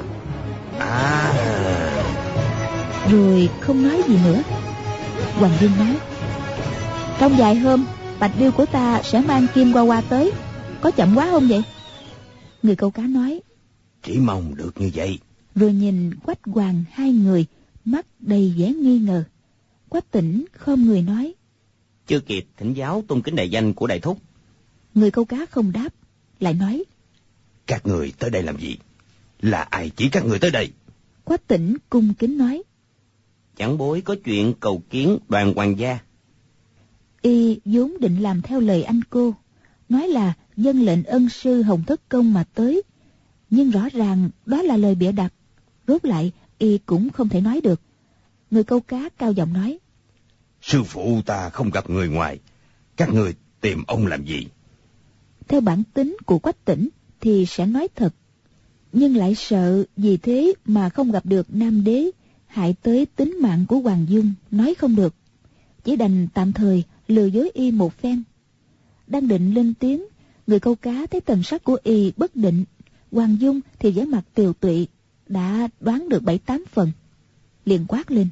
rồi không nói gì nữa. Hoàng Dung nói: trong vài hôm Bạch Điêu của ta sẽ mang kim hoa hoa tới, có chậm quá không vậy? Người câu cá nói: chỉ mong được như vậy. Rồi nhìn Quách Hoàng hai người, mắt đầy vẻ nghi ngờ. Quách Tĩnh khom người nói: chưa kịp thỉnh giáo tôn kính đại danh của đại thúc. Người câu cá không đáp, lại nói: các người tới đây làm gì? Là ai chỉ các người tới đây? Quách Tĩnh cung kính nói: Chẳng bối có chuyện cầu kiến Đoàn hoàng gia. Y vốn định làm theo lời anh cô, nói là vâng lệnh ân sư Hồng Thất Công mà tới, nhưng rõ ràng đó là lời bịa đặt. Rốt lại Y cũng không thể nói được. Người câu cá cao giọng nói: Sư phụ ta không gặp người ngoài, các người tìm ông làm gì? Theo bản tính của Quách Tĩnh thì sẽ nói thật, nhưng lại sợ vì thế mà không gặp được Nam Đế, hại tới tính mạng của Hoàng Dung, nói không được. Chỉ đành tạm thời lừa dối Y một phen. Đang định lên tiếng, người câu cá thấy thần sắc của Y bất định, Hoàng Dung thì vẻ mặt tiều tụy, đã đoán được 7-8 phần, liền quát lên: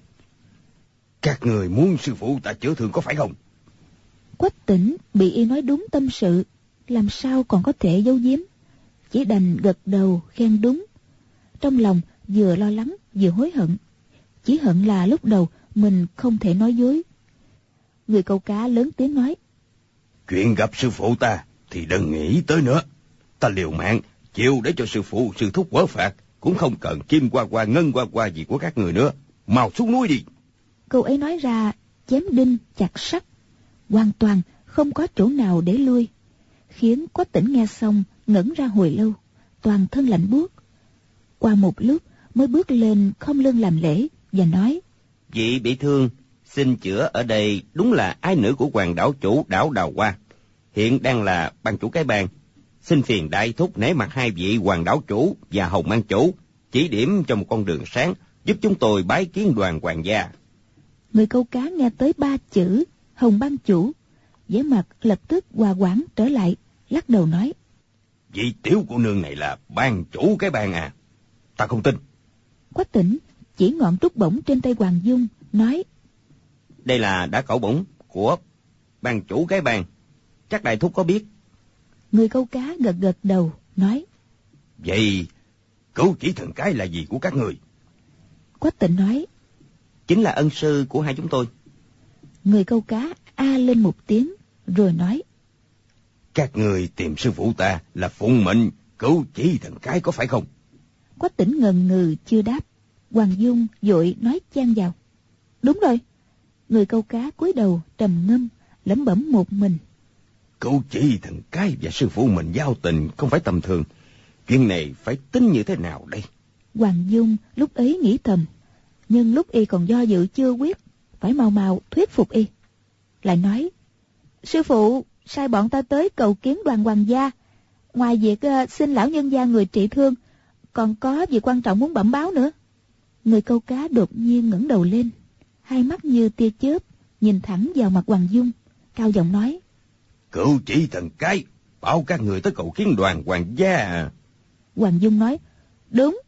Các người muốn sư phụ ta chữa thương có phải không? Quách Tĩnh bị Y nói đúng tâm sự, làm sao còn có thể giấu giếm, chỉ đành gật đầu khen đúng. Trong lòng vừa lo lắng vừa hối hận, chỉ hận là lúc đầu mình không thể nói dối. Người câu cá lớn tiếng nói: Chuyện gặp sư phụ ta thì đừng nghĩ tới nữa. Ta liều mạng chịu để cho sư phụ sư thúc quở phạt, cũng không cần kim qua ngân qua gì của các người nữa. Mau xuống núi đi. Câu ấy nói ra chém đinh chặt sắt, hoàn toàn không có chỗ nào để lui, khiến Quách Tĩnh nghe xong ngẩn ra hồi lâu, toàn thân lạnh buốt. Qua một lúc mới bước lên khom lưng làm lễ và nói: Vị bị thương xin chữa ở đây đúng là ái nữ của hoàng đảo chủ đảo Đào Hoa, hiện đang là ban chủ cái bang. Xin phiền đại thúc nể mặt hai vị hoàng đảo chủ và Hồng ban chủ chỉ điểm cho một con đường sáng, giúp chúng tôi bái kiến đoàn hoàng gia. Người câu cá nghe tới 3 chữ Hồng ban chủ, vẻ mặt lập tức hòa hoãn trở lại, lắc đầu nói: Vị tiểu cô nương này là ban chủ cái bang à? Ta không tin. Quách Tĩnh chỉ ngọn trúc bổng trên tay Hoàng Dung, nói: Đây là đá cẩu bổng của ban chủ cái bang, chắc đại thúc có biết. Người câu cá gật gật đầu, nói: Vậy cửu chỉ thần cái là gì của các người? Quách Tĩnh nói: Chính là ân sư của hai chúng tôi. Người câu cá a lên một tiếng, rồi nói: Các người tìm sư phụ ta là phụng mệnh cửu chỉ thần cái có phải không? Quách Tĩnh ngần ngừ chưa đáp. Hoàng Dung vội nói chen vào: Đúng rồi. Người câu cá cúi đầu trầm ngâm, lẩm bẩm một mình: Cửu chỉ thần cái và sư phụ mình giao tình không phải tầm thường. Chuyện này phải tính như thế nào đây? Hoàng Dung lúc ấy nghĩ thầm, nhưng lúc Y còn do dự chưa quyết, phải mau mau thuyết phục Y. Lại nói: Sư phụ sai bọn ta tới cầu kiến đoàn hoàng gia, ngoài việc xin lão nhân gia người trị thương, còn có việc quan trọng muốn bẩm báo nữa. Người câu cá đột nhiên ngẩng đầu lên, hai mắt như tia chớp nhìn thẳng vào mặt Hoàng Dung, cao giọng nói: Cửu chỉ thần cái bảo các người tới cầu kiến đoàn hoàng gia à? Hoàng Dung nói: Đúng.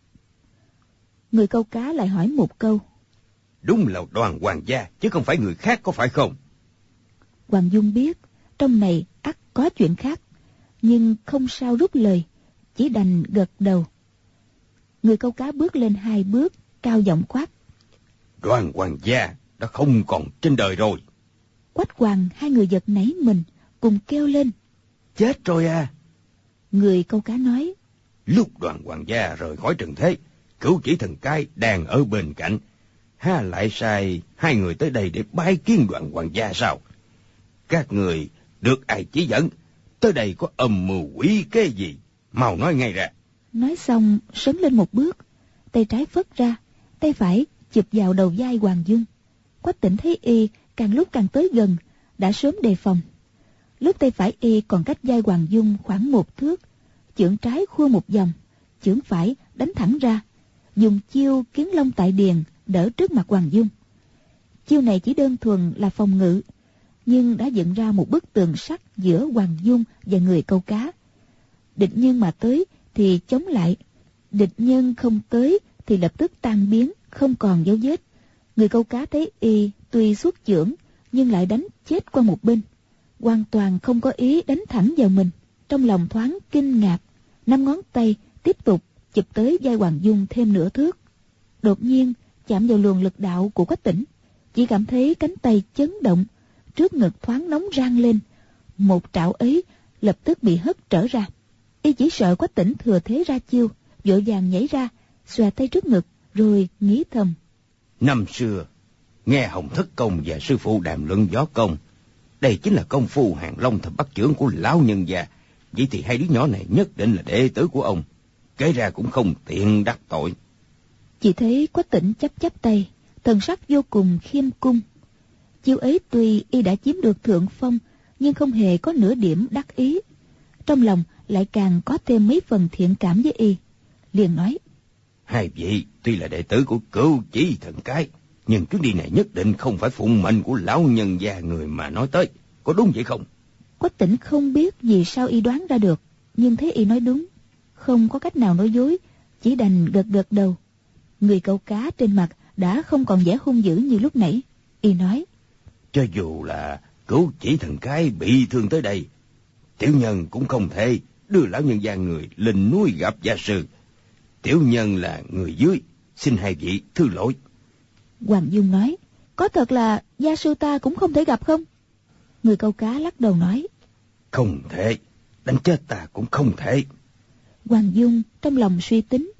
Người câu cá lại hỏi một câu: Đúng là đoàn hoàng gia chứ không phải người khác có phải không? Hoàng Dung biết trong này ắt có chuyện khác, nhưng không sao rút lời, chỉ đành gật đầu. Người câu cá bước lên 2 bước, cao giọng quát: Đoàn hoàng gia đã không còn trên đời rồi. Quách Hoàng hai người giật nảy mình, cùng kêu lên: Chết rồi à? Người câu cá nói: Lúc đoàn hoàng gia rời khỏi trần thế, cửu chỉ thần cái đang ở bên cạnh, ha lại sai hai người tới đây để bái kiến đoàn hoàng gia sao? Các người được ai chỉ dẫn tới đây có âm mưu quỷ kế gì? Mau nói ngay ra. Nói xong sấn lên một bước, tay trái phất ra, tay phải chụp vào đầu vai Hoàng Dung. Quách Tĩnh thấy Y càng lúc càng tới gần, đã sớm đề phòng. Lúc tay phải Y còn cách vai Hoàng Dung khoảng 1 thước, chưởng trái khua một vòng, chưởng phải đánh thẳng ra, dùng chiêu kiến long tại điền đỡ trước mặt Hoàng Dung. Chiêu này chỉ đơn thuần là phòng ngự, nhưng đã dựng ra một bức tường sắt giữa Hoàng Dung và người câu cá. Địch nhân mà tới thì chống lại, địch nhân không tới thì lập tức tan biến, không còn dấu vết. Người câu cá thấy Y tuy xuất chưởng nhưng lại đánh chết qua một bên, hoàn toàn không có ý đánh thẳng vào mình. Trong lòng thoáng kinh ngạc, 5 ngón tay tiếp tục chụp tới vai Hoàng Dung thêm nửa thước. Đột nhiên chạm vào luồng lực đạo của Quách Tĩnh, chỉ cảm thấy cánh tay chấn động, trước ngực thoáng nóng rang lên. Một trảo ấy lập tức bị hất trở ra. Y chỉ sợ Quách Tĩnh thừa thế ra chiêu, vội vàng nhảy ra, xòe tay trước ngực, rồi nghĩ thầm: Năm xưa nghe Hồng Thất Công và sư phụ đàm luận võ công, Đây chính là công phu hàng long thập bắt chưởng của lão nhân gia. Vậy thì hai đứa nhỏ này nhất định là đệ tử của ông. Kể ra cũng không tiện đắc tội. Chỉ thấy Quách Tĩnh chắp chắp tay, thần sắc vô cùng khiêm cung. Chiêu ấy tuy y đã chiếm được thượng phong, nhưng không hề có nửa điểm đắc ý. Trong lòng lại càng có thêm mấy phần thiện cảm với y. Liền nói: Hai vị tuy là đệ tử của Cửu Chỉ Thần Cái, nhưng chuyến đi này nhất định không phải phụng mệnh của lão nhân gia người mà nói tới. Có đúng vậy không? Quách Tĩnh không biết vì sao y đoán ra được, nhưng thấy y nói đúng, không có cách nào nói dối, chỉ đành gật gật đầu. Người câu cá trên mặt đã không còn vẻ hung dữ như lúc nãy. Y nói: Cho dù là Cửu Chỉ Thần Cái bị thương tới đây, tiểu nhân cũng không thể đưa lão nhân gia người lên núi gặp gia sư. Tiểu nhân là người dưới, xin hai vị thứ lỗi. Hoàng Dung nói: Có thật là gia sư ta cũng không thể gặp không? Người câu cá lắc đầu nói: Không thể, đánh chết ta cũng không thể. Hoàng Dung trong lòng suy tính.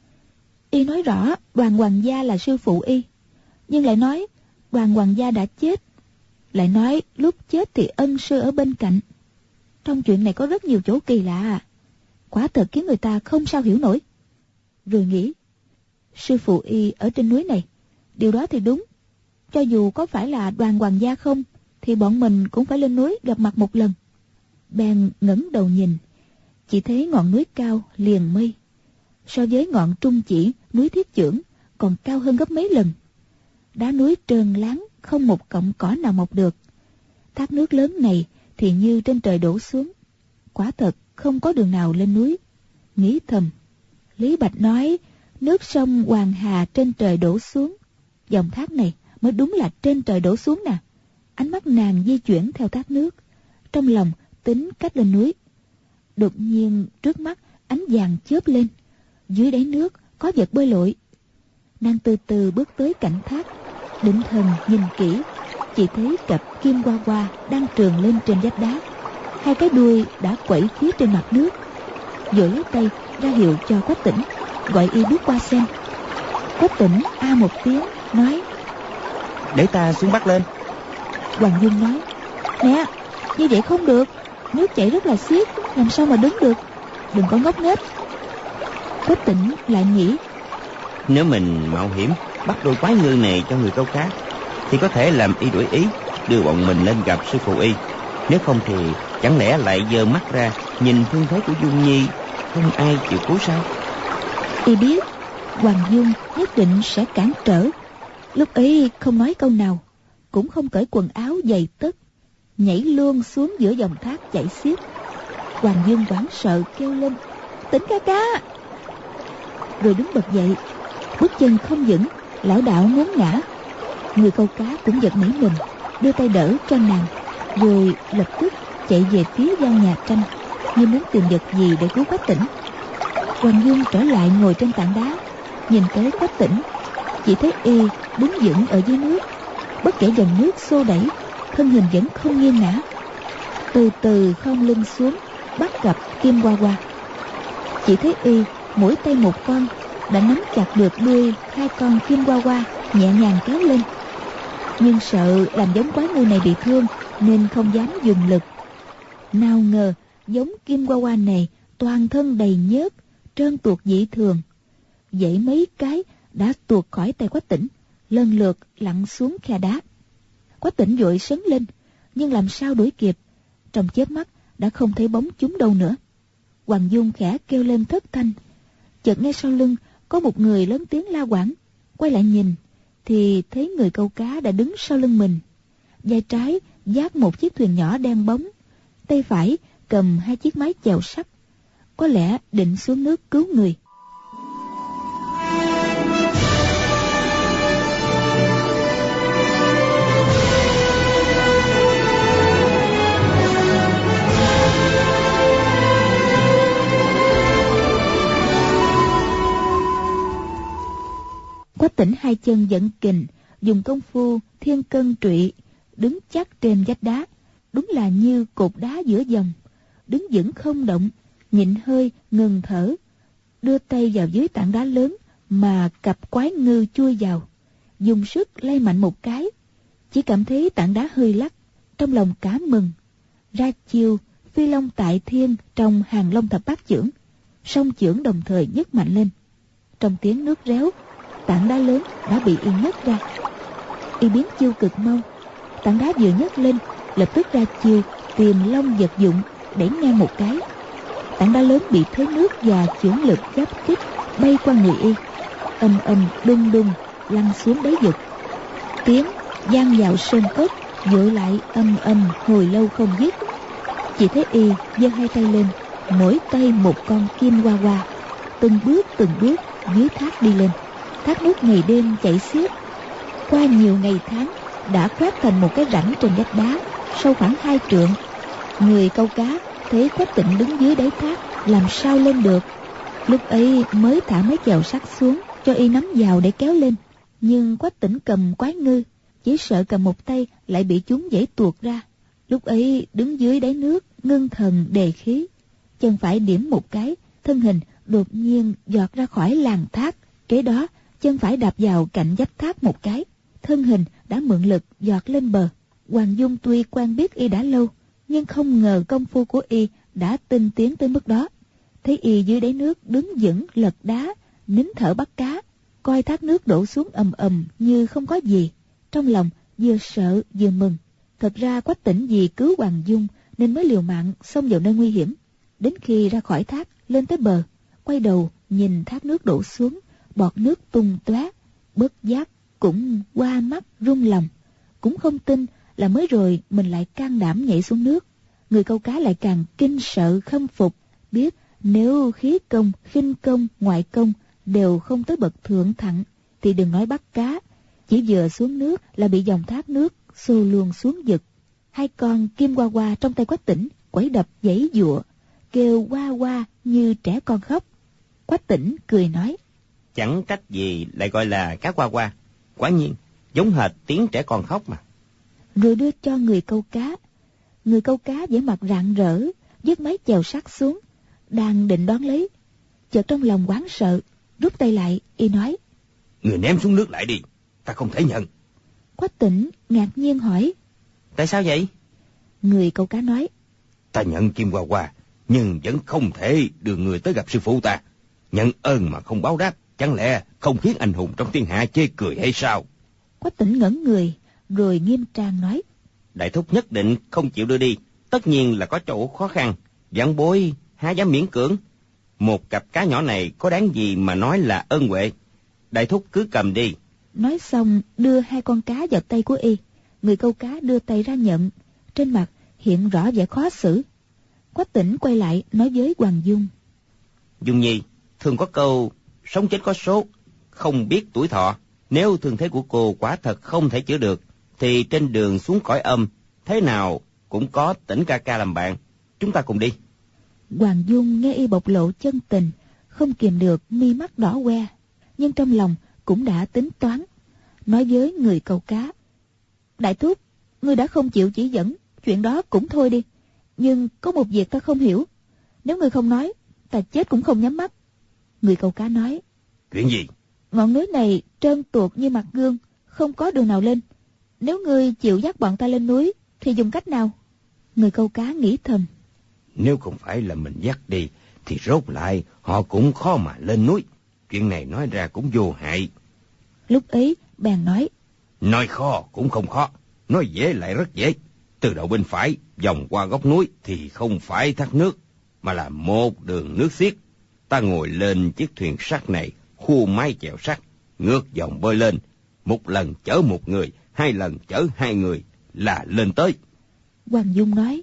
Y nói rõ Đoàn Hoàng gia là sư phụ y, nhưng lại nói Đoàn Hoàng gia đã chết, lại nói lúc chết thì ân sư ở bên cạnh. Trong chuyện này có rất nhiều chỗ kỳ lạ, quả thật khiến người ta không sao hiểu nổi. Rồi nghĩ, sư phụ y ở trên núi này, điều đó thì đúng. Cho dù có phải là Đoàn Hoàng gia không, thì bọn mình cũng phải lên núi gặp mặt một lần. Bèn ngẩng đầu nhìn, chỉ thấy ngọn núi cao liền mây, so với ngọn Trung Chỉ, núi Thiết Chưởng còn cao hơn gấp mấy lần. Đá núi trơn láng, không một cọng cỏ nào mọc được. Thác nước lớn này thì như trên trời đổ xuống, quả thật không có đường nào lên núi. Nghĩ thầm, Lý Bạch nói nước sông Hoàng Hà trên trời đổ xuống, dòng thác này mới đúng là trên trời đổ xuống nè. Ánh mắt nàng di chuyển theo thác nước, trong lòng tính cách lên núi. Đột nhiên trước mắt ánh vàng chớp lên, dưới đáy nước có vật bơi lội. Nàng từ từ bước tới cạnh thác, định thần nhìn kỹ, chỉ thấy cặp kim hoa hoa đang trườn lên trên vách đá. Hai cái đuôi đã quẩy phía trên mặt nước. Vội lấy tay ra hiệu cho Quách Tĩnh, gọi y bước qua xem. Quách Tĩnh a một tiếng nói: Để ta xuống bắt lên. Hoàng Dung nói: Nè, như vậy không được, nước chảy rất là xiết, làm sao mà đứng được, đừng có ngốc nghếch. Quách Tĩnh lại nghĩ, Nếu mình mạo hiểm bắt đôi quái ngư này cho người câu cá, thì có thể làm y đổi ý, đưa bọn mình lên gặp sư phụ y. Nếu không thì chẳng lẽ lại giơ mắt ra nhìn thương thế của Dung Nhi, không ai chịu cứu sao? y biết Hoàng Dung nhất định sẽ cản trở. Lúc ấy không nói câu nào, cũng không cởi quần áo giày tất, nhảy luôn xuống giữa dòng thác chảy xiết. Hoàng Dung hoảng sợ kêu lên: Tĩnh ca ca! Rồi đứng bật dậy, bước chân không vững, lảo đảo muốn ngã. Người câu cá cũng giật nảy mình, đưa tay đỡ cho nàng, rồi lập tức chạy về phía gian nhà tranh, như muốn tìm vật gì để cứu Quách Tĩnh. Hoàng Dung trở lại ngồi trên tảng đá, nhìn tới Quách Tĩnh, chỉ thấy y đứng vững ở dưới nước, bất kể dòng nước xô đẩy, thân hình vẫn không nghiêng ngã. Từ từ khom lưng xuống, bắt gặp kim hoa hoa. Chỉ thấy y mỗi tay một con, đã nắm chặt được đuôi hai con kim hoa hoa, nhẹ nhàng kéo lên. Nhưng sợ làm giống quái ngư này bị thương, nên không dám dùng lực. Nào ngờ giống kim hoa hoa này toàn thân đầy nhớt, trơn tuột dị thường, dãy mấy cái đã tuột khỏi tay Quách Tĩnh, lần lượt lặn xuống khe đá. Quách Tĩnh vội sấn lên, nhưng làm sao đuổi kịp, trong chớp mắt đã không thấy bóng chúng đâu nữa. Hoàng Dung khẽ kêu lên thất thanh, chợt nghe sau lưng có một người lớn tiếng la quảng. Quay lại nhìn thì thấy người câu cá đã đứng sau lưng mình, vai trái vác một chiếc thuyền nhỏ đen bóng, tay phải cầm hai chiếc mái chèo sắt, có lẽ định xuống nước cứu người. Quách Tĩnh hai chân dẫn kình, dùng công phu thiên cân trụy, đứng chắc trên vách đá, đúng là như cột đá giữa dòng, đứng vững không động, nhịn hơi ngừng thở, đưa tay vào dưới tảng đá lớn mà cặp quái ngư chui vào, dùng sức lay mạnh một cái, chỉ cảm thấy tảng đá hơi lắc, trong lòng cả mừng. Ra chiêu phi long tại thiên trong Hàng Long thập bát chưởng, song chưởng đồng thời nhấc mạnh lên. Trong tiếng nước réo, tảng đá lớn đã bị y nhấc ra. Y biến chiêu cực mau, tảng đá vừa nhấc lên, lập tức ra chiêu Tiềm Long vật dụng, đẩy ngang một cái. Tảng đá lớn bị thế nước và chưởng lực giáp kích bay qua người y, âm âm đung đung lăn xuống đáy vực. Tiếng vang vào sơn cốc, dội lại âm âm hồi lâu không dứt. Chỉ thấy y giơ hai tay lên, mỗi tay một con kim hoa hoa, từng bước dưới thác đi lên. Thác nước ngày đêm chảy xiết, qua nhiều ngày tháng đã khoét thành một cái rãnh trên vách đá sâu khoảng 2 trượng. Người câu cá thấy Quách Tĩnh đứng dưới đáy thác, làm sao lên được. Lúc ấy mới thả mấy chèo sắt xuống cho y nắm vào để kéo lên. Nhưng Quách Tĩnh cầm quái ngư, chỉ sợ cầm một tay lại bị chúng giãy tuột ra. Lúc ấy đứng dưới đáy nước, ngưng thần đề khí, chân phải điểm một cái, thân hình đột nhiên giọt ra khỏi làn thác. Kế đó chân phải đạp vào cạnh vách thác một cái, thân hình đã mượn lực giọt lên bờ. Hoàng Dung tuy quen biết y đã lâu, nhưng không ngờ công phu của y đã tinh tiến tới mức đó. Thấy y dưới đáy nước đứng vững lật đá, nín thở bắt cá, coi thác nước đổ xuống ầm ầm như không có gì, trong lòng vừa sợ vừa mừng. Thật ra Quách Tĩnh vì cứu Hoàng Dung nên mới liều mạng xông vào nơi nguy hiểm. Đến khi ra khỏi thác, lên tới bờ, quay đầu nhìn thác nước đổ xuống, bọt nước tung tóe, bất giác cũng qua mắt rung lòng. Cũng không tin là mới rồi mình lại can đảm nhảy xuống nước. Người câu cá lại càng kinh sợ khâm phục, biết nếu khí công, khinh công, ngoại công đều không tới bậc thượng thặng thì đừng nói bắt cá, chỉ vừa xuống nước là bị dòng thác nước xô luôn xuống vực. Hai con kim hoa hoa trong tay Quách Tĩnh quẩy đập giãy giụa, kêu hoa hoa như trẻ con khóc. Quách Tĩnh cười nói: Chẳng trách gì lại gọi là cá hoa hoa, quả nhiên giống hệt tiếng trẻ con khóc mà. Rồi đưa cho người câu cá. Người câu cá vẻ mặt rạng rỡ, vớt mấy chèo sắt xuống, đang định đón lấy, chợt trong lòng hoảng sợ, rút tay lại, y nói: Người ném xuống nước lại đi, ta không thể nhận. Quách Tĩnh ngạc nhiên hỏi: Tại sao vậy? Người câu cá nói: Ta nhận kim hoa hoa, nhưng vẫn không thể đưa người tới gặp sư phụ ta. Nhận ơn mà không báo đáp, chẳng lẽ không khiến anh hùng trong thiên hạ chê cười hay sao? Quách Tĩnh ngẩn người, rồi nghiêm trang nói: Đại thúc nhất định không chịu đưa đi, tất nhiên là có chỗ khó khăn. Vãn bối há dám miễn cưỡng. Một cặp cá nhỏ này có đáng gì mà nói là ơn huệ. Đại thúc cứ cầm đi. Nói xong đưa hai con cá vào tay của y. Người câu cá đưa tay ra nhận, trên mặt hiện rõ vẻ khó xử. Quách Tĩnh quay lại nói với Hoàng Dung: Dung nhi, thường có câu sống chết có số, không biết tuổi thọ. Nếu thương thế của cô quả thật không thể chữa được, thì trên đường xuống cõi âm, thế nào cũng có Tĩnh ca ca làm bạn. Chúng ta cùng đi. Hoàng Dung nghe y bộc lộ chân tình, không kìm được mi mắt đỏ que, nhưng trong lòng cũng đã tính toán, nói với người câu cá: Đại thúc, ngươi đã không chịu chỉ dẫn, chuyện đó cũng thôi đi. Nhưng có một việc ta không hiểu, nếu ngươi không nói, ta chết cũng không nhắm mắt. Người câu cá nói: Chuyện gì? Ngọn núi này trơn tuột như mặt gương, không có đường nào lên. Nếu ngươi chịu dắt bọn ta lên núi, thì dùng cách nào? Người câu cá nghĩ thầm: Nếu không phải là mình dắt đi, thì rốt lại họ cũng khó mà lên núi. Chuyện này nói ra cũng vô hại. Lúc ấy bèn nói: Nói khó cũng không khó, nói dễ lại rất dễ. Từ đầu bên phải, vòng qua góc núi thì không phải thác nước, mà là một đường nước xiết. Ta ngồi lên chiếc thuyền sắt này, khu mái chèo sắt, ngược dòng bơi lên. Một lần chở một người, 2 lần chở 2 người là lên tới. Hoàng Dung nói: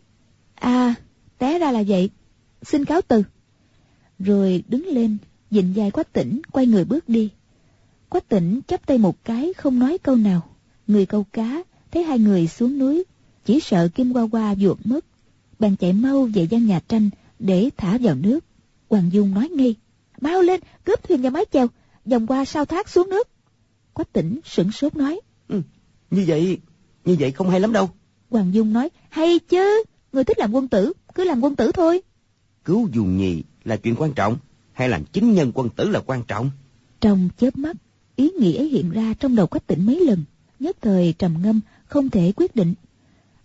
té ra là vậy, xin cáo từ. Rồi đứng lên, vịn vai Quách Tĩnh, quay người bước đi. Quách Tĩnh chắp tay một cái, không nói câu nào. Người câu cá thấy hai người xuống núi, chỉ sợ kim hoa hoa vuột mất, bèn chạy mau về gian nhà tranh để thả vào nước. Hoàng Dung nói ngay: Mau lên, cướp thuyền và mái chèo, vòng qua sau thác xuống nước. Quách Tĩnh sửng sốt nói: Như vậy không hay lắm đâu. Hoàng Dung nói: Hay chứ, người thích làm quân tử, cứ làm quân tử thôi. Cứu Dung nhi là chuyện quan trọng, hay làm chính nhân quân tử là quan trọng? Trong chớp mắt, ý nghĩ ấy hiện ra trong đầu Quách Tĩnh mấy lần, nhất thời trầm ngâm không thể quyết định.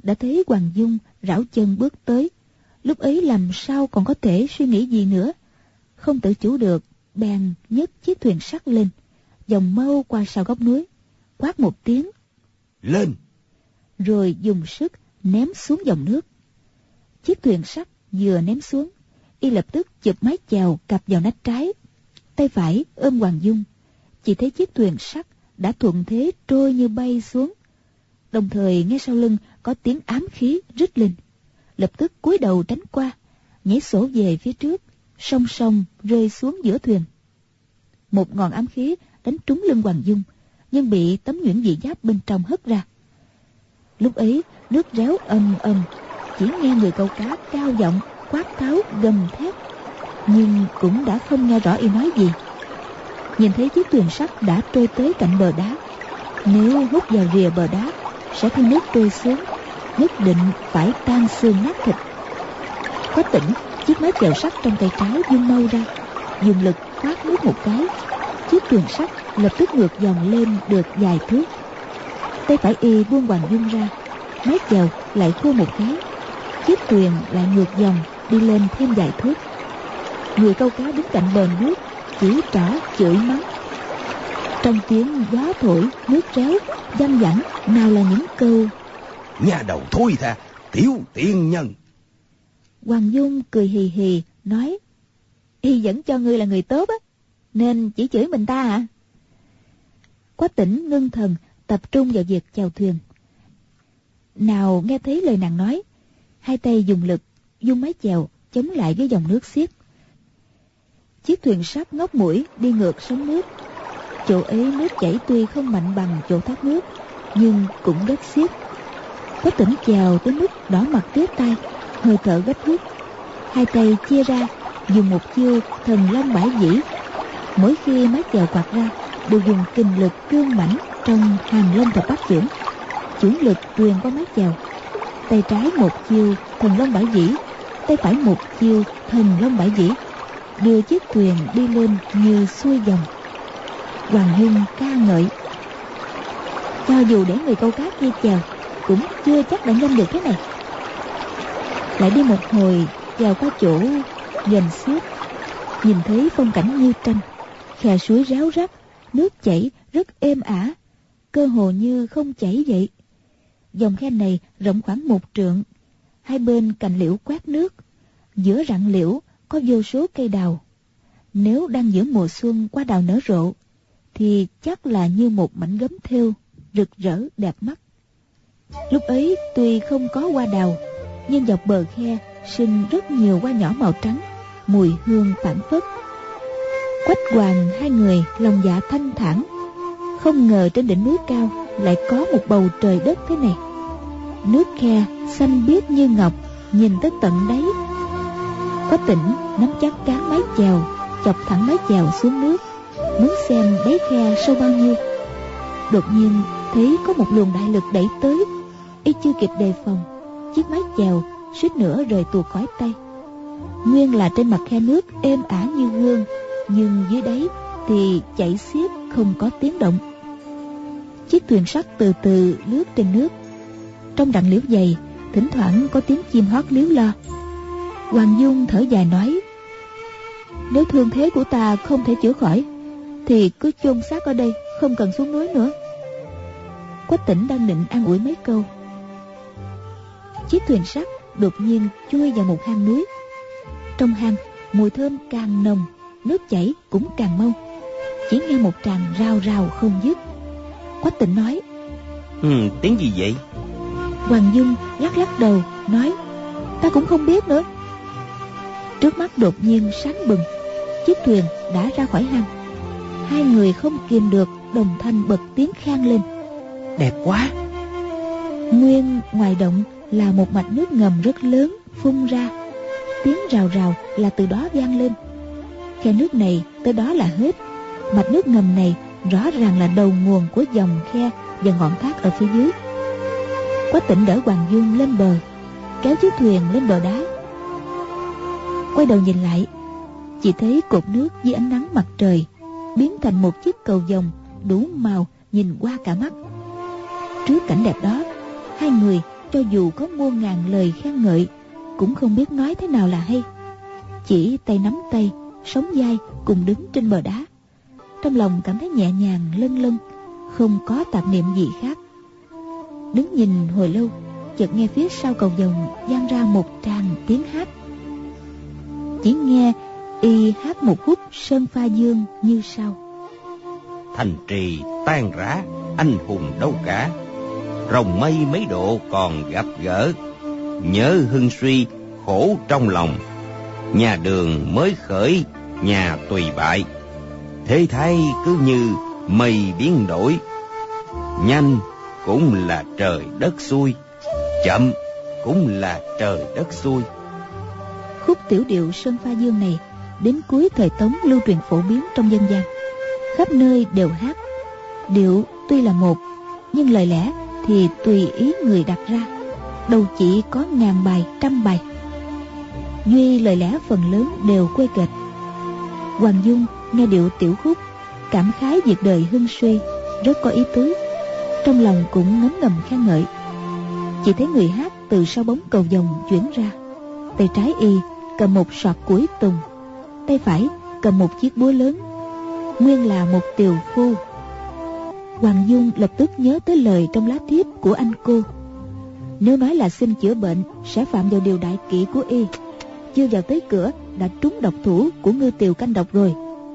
đã thấy Hoàng Dung rảo chân bước tới. Lúc ấy làm sao còn có thể suy nghĩ gì nữa. Không tự chủ được, bèn nhấc chiếc thuyền sắt lên, dòng mau qua sau góc núi, quát một tiếng lên, rồi dùng sức ném xuống dòng nước. Chiếc thuyền sắt vừa ném xuống, y lập tức chụp mái chèo cặp vào nách trái, tay phải ôm Hoàng Dung. Chỉ thấy chiếc thuyền sắt đã thuận thế trôi như bay xuống. Đồng thời nghe sau lưng có tiếng ám khí rít lên, lập tức cúi đầu tránh qua, nhảy sổ về phía trước, song song rơi xuống giữa thuyền. Một ngọn ám khí đánh trúng lưng Hoàng Dung, nhưng bị tấm nhuyễn dị giáp bên trong hất ra. Lúc ấy nước réo ầm ầm, chỉ nghe người câu cá cao giọng quát tháo gầm thét, nhưng cũng đã không nghe rõ y nói gì. Nhìn thấy chiếc thuyền sắt đã trôi tới cạnh bờ đá, nếu hút vào rìa bờ đá sẽ theo nước trôi xuống, nhất định phải tan xương nát thịt. Có tỉnh, chiếc mái chèo sắt trong tay trái vung mau ra, dùng lực quát nước một cái, chiếc thuyền sắt lập tức ngược dòng lên được vài thước. Tay phải y buông Hoàng Dung ra, mái chèo lại khô một cái, chiếc thuyền lại ngược dòng đi lên thêm vài thước. Người câu cá đứng cạnh bờ nước chỉ trỏ chửi mắng. Trong tiếng gió thổi, nước réo văng vẳng, nào là những câu nhà đầu thôi tha, tiểu tiên nhân. Hoàng Dung cười hì hì nói: y vẫn cho ngươi là người tốt á, nên chỉ chửi mình ta hả? Quách Tỉnh ngưng thần tập trung vào việc chèo thuyền. Nào nghe thấy lời nàng nói, hai tay dùng lực vung mái chèo chống lại với dòng nước xiết. Chiếc thuyền sắt ngóc mũi đi ngược sóng nước. Chỗ ấy nước chảy tuy không mạnh bằng chỗ thoát nước, nhưng cũng rất xiết. Quách Tỉnh chèo tới mức đỏ mặt tía tai, hơi thở gấp rút. Hai tay chia ra dùng một chiêu thần long bãi dĩ. Mỗi khi mái chèo quạt ra đều dùng kình lực cương mãnh trong hàn lâm thập bát chưởng, chưởng lực truyền qua mái chèo. Tay trái một chiêu thần long bãi dĩ, tay phải một chiêu thần long bãi dĩ, đưa chiếc thuyền đi lên như xuôi dòng. Hoàng Dung ca ngợi: cho dù để người câu cá kia chèo cũng chưa chắc đã nhanh được thế này. Lại đi một hồi chèo qua chỗ gần xiết, nhìn thấy phong cảnh như tranh, khe suối ráo rắt, nước chảy rất êm ả, cơ hồ như không chảy vậy. Dòng khe này rộng khoảng 1 trượng, hai bên cành liễu quét nước, giữa rặng liễu có vô số cây đào. Nếu đang giữa mùa xuân hoa đào nở rộ thì chắc là như một mảnh gấm thêu rực rỡ đẹp mắt. Lúc ấy tuy không có hoa đào, nhưng dọc bờ khe sinh rất nhiều hoa nhỏ màu trắng, mùi hương phảng phất. Quách Hoàng hai người lòng dạ thanh thản, không ngờ trên đỉnh núi cao lại có một bầu trời đất thế này. Nước khe xanh biếc như ngọc, nhìn tới tận đáy. Quách Tỉnh nắm chắc cán mái chèo, chọc thẳng mái chèo xuống nước, muốn xem đáy khe sâu bao nhiêu. Đột nhiên thấy có một luồng đại lực đẩy tới, y chưa kịp đề phòng, chiếc mái chèo suýt nữa rời tuột khỏi tay. Nguyên là trên mặt khe nước êm ả như gương, nhưng dưới đáy thì chảy xiết không có tiếng động. Chiếc thuyền sắt từ từ lướt trên nước. Trong rặng liễu dày thỉnh thoảng có tiếng chim hót líu lo. Hoàng Dung thở dài nói: nếu thương thế của ta không thể chữa khỏi thì cứ chôn xác ở đây, không cần xuống núi nữa. Quách Tỉnh đang định an ủi mấy câu, chiếc thuyền sắt đột nhiên chui vào một hang núi. Trong hang mùi thơm càng nồng, nước chảy cũng càng mau, chỉ nghe một tràng rào rào không dứt. Quách Tỉnh nói: tiếng gì vậy? Hoàng Dung lắc lắc đầu nói: ta cũng không biết nữa. Trước mắt đột nhiên sáng bừng, chiếc thuyền đã ra khỏi hang. Hai người không kìm được đồng thanh bật tiếng khen lên: đẹp quá. Nguyên ngoài động là một mạch nước ngầm rất lớn phun ra, tiếng rào rào là từ đó vang lên. Khe nước này tới đó là hết. Mạch nước ngầm này rõ ràng là đầu nguồn của dòng khe và ngọn thác ở phía dưới. Quách Tỉnh đỡ Hoàng Dung lên bờ, kéo chiếc thuyền lên bờ đá. Quay đầu nhìn lại, chỉ thấy cột nước dưới ánh nắng mặt trời biến thành một chiếc cầu vồng đủ màu nhìn qua cả mắt. Trước cảnh đẹp đó, hai người cho dù có muôn ngàn lời khen ngợi cũng không biết nói thế nào là hay. Chỉ tay nắm tay, sóng vai cùng đứng trên bờ đá. Trong lòng cảm thấy nhẹ nhàng lâng lâng, không có tạp niệm gì khác. Đứng nhìn hồi lâu, chợt nghe phía sau cầu vồng vang ra một tràng tiếng hát. Chỉ nghe y hát một khúc Sơn Pha Dương như sau: Thành trì tan rã, anh hùng đâu cả, rồng mây mấy độ còn gặp gỡ. Nhớ hưng suy, khổ trong lòng, nhà đường mới khởi, nhà tùy bại. Thế thái cứ như mây biến đổi, nhanh cũng là trời đất xuôi, chậm cũng là trời đất xuôi. Khúc tiểu điệu Sơn Pha Dương này đến cuối thời Tống lưu truyền phổ biến trong dân gian, khắp nơi đều hát. Điệu tuy là một, nhưng lời lẽ thì tùy ý người đặt ra, đâu chỉ có ngàn bài trăm bài. Duy lời lẽ phần lớn đều quê kệch. Hoàng Dung nghe điệu tiểu khúc, cảm khái việc đời hưng suy, rất có ý tứ, trong lòng cũng ngấm ngầm khen ngợi. Chỉ thấy người hát từ sau bóng cầu vồng chuyển ra, tay trái y cầm một sọt củi tùng, tay phải cầm một chiếc búa lớn, nguyên là một tiều phu. Hoàng Dung lập tức nhớ tới lời trong lá thiếp của anh cô: nếu nói là xin chữa bệnh sẽ phạm vào điều đại kỵ của y. Chưa vào tới cửa đã trúng độc thủ của Ngư Tiều canh độc rồi.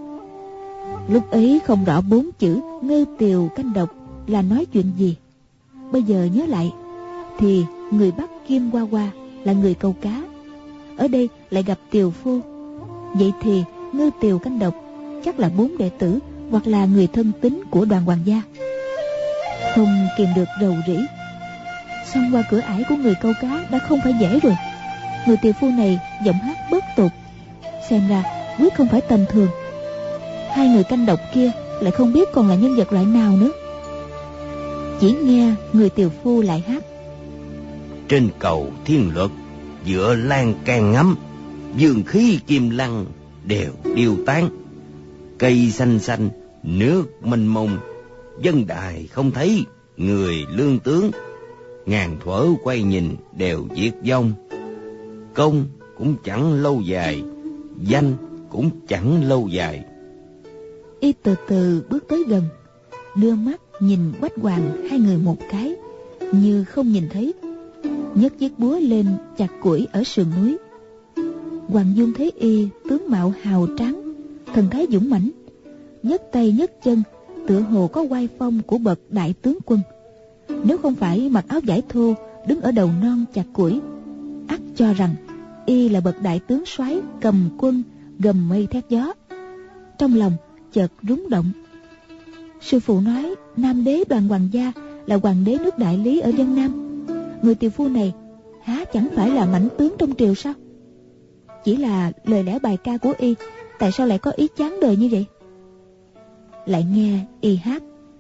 Lúc ấy không rõ 4 chữ Ngư Tiều canh độc là nói chuyện gì. Bây giờ nhớ lại thì người bắt Kim Hoa Hoa là người câu cá, ở đây lại gặp tiều phu. Vậy thì Ngư Tiều canh độc chắc là 4 đệ tử hoặc là người thân tín của Đoàn hoàng gia. Không kìm được rầu rĩ, xông qua cửa ải của người câu cá đã không phải dễ rồi. Người tiều phu này giọng hát bất tục, xem ra quyết không phải tầm thường. Hai người canh độc kia lại không biết còn là nhân vật loại nào nữa. Chỉ nghe người tiều phu lại hát: Trên cầu thiên luật, giữa lan can ngắm, dương khí kim lăng đều tiêu tán. Cây xanh xanh, nước mênh mông, dân đài không thấy người lương tướng. Ngàn thuở quay nhìn đều diệt vong. Công cũng chẳng lâu dài, danh cũng chẳng lâu dài. Y từ từ bước tới gần, đưa mắt nhìn Quách Hoàng hai người một cái, như không nhìn thấy, nhấc chiếc búa lên chặt củi ở sườn núi. Hoàng Dung thấy y tướng mạo hào tráng, thần thái dũng mãnh, nhấc tay nhấc chân tựa hồ có oai phong của bậc đại tướng quân. Nếu không phải mặc áo vải thô đứng ở đầu non chặt củi, ắt cho rằng y là bậc đại tướng soái cầm quân gầm mây thét gió. Trong lòng chợt rúng động. Sư phụ nói Nam đế Đoàn hoàng gia là hoàng đế nước Đại Lý ở Vân Nam. Người tiều phu này há chẳng phải là mãnh tướng trong triều sao? Chỉ là lời lẽ bài ca của y, tại sao lại có ý chán đời như vậy? Lại nghe y hát: